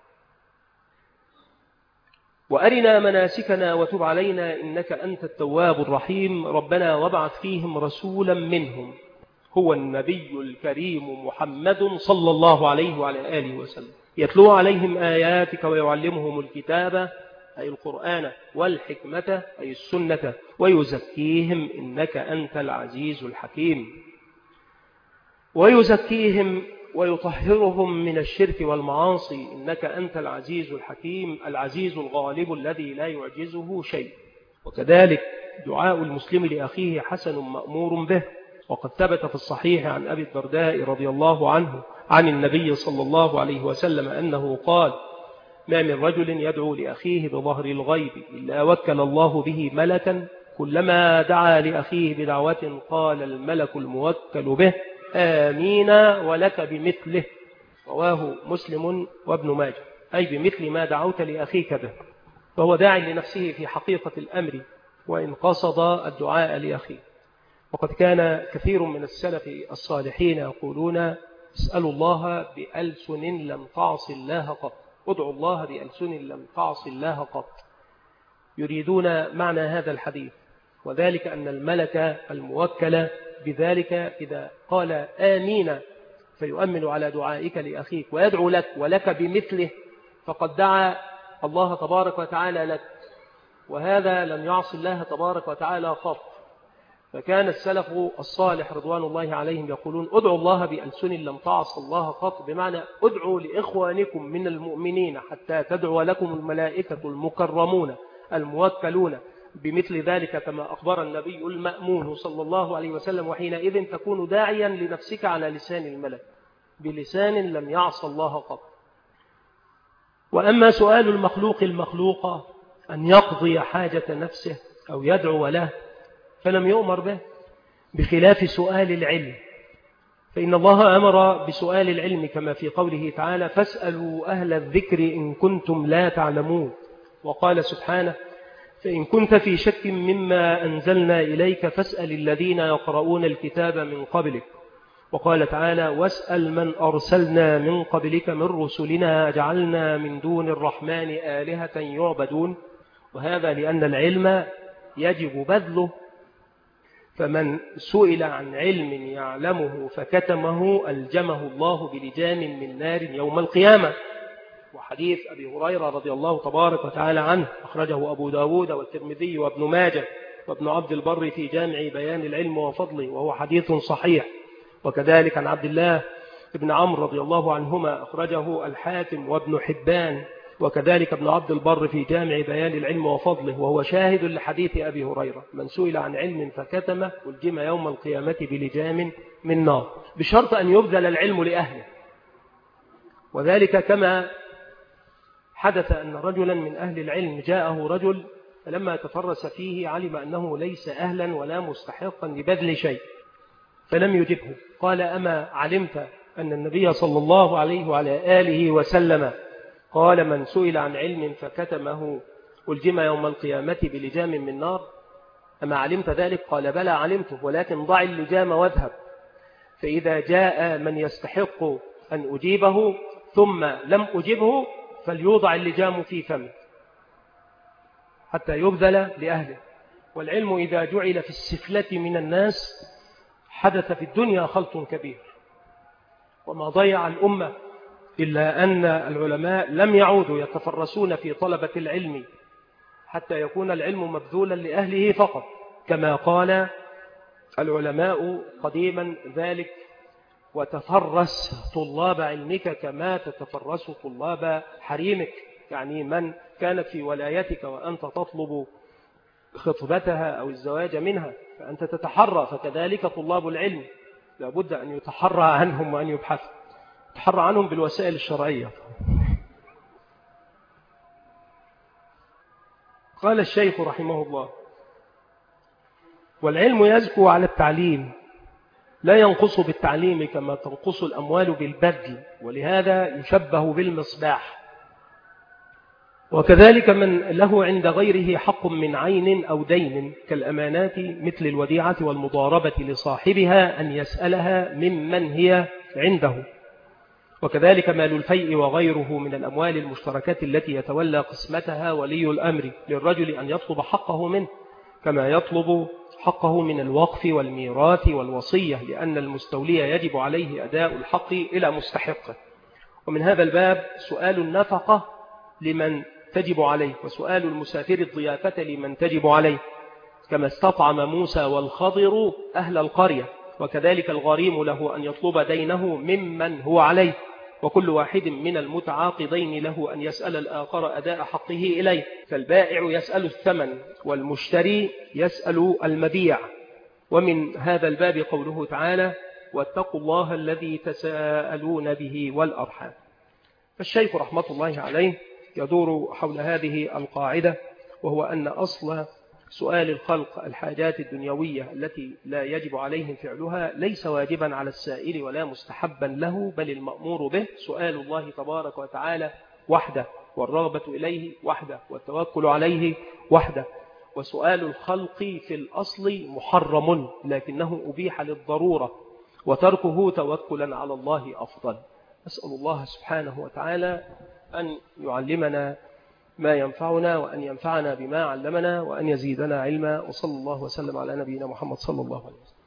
وأرنا مناسكنا وتب علينا إنك أنت التواب الرحيم. ربنا وابعث فيهم رسولا منهم هو النبي الكريم محمد صلى الله عليه وعلى آله وسلم يتلو عليهم آياتك ويعلمهم الكتاب أي القرآن والحكمة أي السنة ويزكيهم إنك أنت العزيز الحكيم. ويزكيهم ويطهرهم من الشرك والمعاصي إنك أنت العزيز الحكيم العزيز الغالب الذي لا يعجزه شيء. وكذلك دعاء المسلم لأخيه حسن مأمور به. وقد ثبت في الصحيح عن أبي الدرداء رضي الله عنه عن النبي صلى الله عليه وسلم أنه قال: ما من رجل يدعو لأخيه بظهر الغيب إلا وكل الله به ملكا كلما دعا لأخيه بدعوة قال الملك الموكل به آمين ولك بمثله. رواه مسلم وابن ماجه، أي بمثل ما دعوت لأخيك به. فهو داع لنفسه في حقيقة الأمر وإن قصد الدعاء لأخيه. وقد كان كثير من السلف الصالحين يقولون: اسألوا الله بألسن لم تعص الله قط. ادعوا الله بألسن لم تعص الله قط. يريدون معنى هذا الحديث، وذلك أن الملك الموكل بذلك إذا قال آمين فيؤمن على دعائك لأخيك ويدعو لك ولك بمثله فقد دعا الله تبارك وتعالى لك، وهذا لم يعص الله تبارك وتعالى قط. فكان السلف الصالح رضوان الله عليهم يقولون: ادعوا الله بألسن لم تعص الله قط، بمعنى ادعوا لإخوانكم من المؤمنين حتى تدعو لكم الملائكة المكرمون الموكلون بمثل ذلك، كما أخبر النبي المأمون صلى الله عليه وسلم. وحينئذ تكون داعيا لنفسك على لسان الملك بلسان لم يعص الله قط. وأما سؤال المخلوق المخلوق أن يقضي حاجة نفسه أو يدعو له فلم يؤمر به، بخلاف سؤال العلم، فإن الله أمر بسؤال العلم كما في قوله تعالى فاسألوا أهل الذكر إن كنتم لا تعلمون. وقال سبحانه فإن كنت في شك مما أنزلنا إليك فاسأل الذين يقرؤون الكتاب من قبلك. وقال تعالى واسأل من أرسلنا من قبلك من رسلنا جعلنا من دون الرحمن آلهة يعبدون. وهذا لأن العلم يجب بذله، فمن سئل عن علم يعلمه فكتمه ألجمه الله بلجام من نار يوم القيامة. وحديث أبي هريرة رضي الله تبارك وتعالى عنه أخرجه أبو داود والترمذي وابن ماجه وابن عبد البر في جامع بيان العلم وفضله، وهو حديث صحيح. وكذلك عن عبد الله بن عمرو رضي الله عنهما أخرجه الحاكم وابن حبان، وكذلك ابن عبد البر في جامع بيان العلم وفضله، وهو شاهد لحديث أبي هريرة من سئل عن علم فكتمه ألجم يوم القيامة بلجام من نار، بشرط أن يبذل العلم لأهله. وذلك كما حدث أن رجلا من أهل العلم جاءه رجل فلما تفرس فيه علم أنه ليس أهلا ولا مستحقا لبذل شيء فلم يجبه. قال أما علمت أن النبي صلى الله عليه وعلى آله وسلم قال من سئل عن علم فكتمه ألجم يوم القيامة بلجام من نار؟ أما علمت ذلك؟ قال بلى علمته، ولكن ضع اللجام واذهب، فإذا جاء من يستحق أن أجيبه ثم لم أجبه فليوضع اللجام في فمه حتى يبذل لأهله. والعلم إذا جعل في السفلة من الناس حدث في الدنيا خلط كبير، وما ضيع الأمة إلا أن العلماء لم يعودوا يتفرسون في طلبة العلم حتى يكون العلم مبذولا لأهله فقط، كما قال العلماء قديما ذلك وتفرس طلاب علمك كما تتفرس طلاب حريمك، يعني من كانت في ولايتك وأنت تطلب خطبتها أو الزواج منها فأنت تتحرى، فكذلك طلاب العلم لابد أن يتحرى عنهم وأن يبحث يتحرى عنهم بالوسائل الشرعية. قال الشيخ رحمه الله والعلم يزكو على التعليم لا ينقص بالتعليم كما تنقص الأموال بالبذل، ولهذا يشبه بالمصباح. وكذلك من له عند غيره حق من عين أو دين كالأمانات مثل الوديعة والمضاربة لصاحبها أن يسألها ممن هي عنده. وكذلك مال الفيء وغيره من الأموال المشتركات التي يتولى قسمتها ولي الأمر للرجل أن يطلب حقه منه كما يطلب حقه من الوقف والميراث والوصية، لأن المستولي يجب عليه أداء الحق إلى مستحقه. ومن هذا الباب سؤال النفقة لمن تجب عليه، وسؤال المسافر الضيافة لمن تجب عليه، كما استطعم موسى والخضر أهل القرية. وكذلك الغريم له أن يطلب دينه ممن هو عليه، وكل واحد من المتعاقدين له أن يسأل الآخر أداء حقه إليه، فالبائع يسأل الثمن والمشتري يسأل المبيع. ومن هذا الباب قوله تعالى واتقوا الله الذي تساءلون به والأرحام. فالشيخ رحمة الله عليه يدور حول هذه القاعدة، وهو أن أصل سؤال الخلق الحاجات الدنيوية التي لا يجب عليهم فعلها ليس واجبا على السائل ولا مستحبا له، بل المأمور به سؤال الله تبارك وتعالى وحده، والرغبة إليه وحده، والتوكل عليه وحده. وسؤال الخلق في الأصل محرم لكنه أبيح للضرورة، وتركه توكلا على الله أفضل. أسأل الله سبحانه وتعالى أن يعلمنا ما ينفعنا وأن ينفعنا بما علمنا وأن يزيدنا علما، وصلى الله وسلم على نبينا محمد صلى الله عليه وسلم.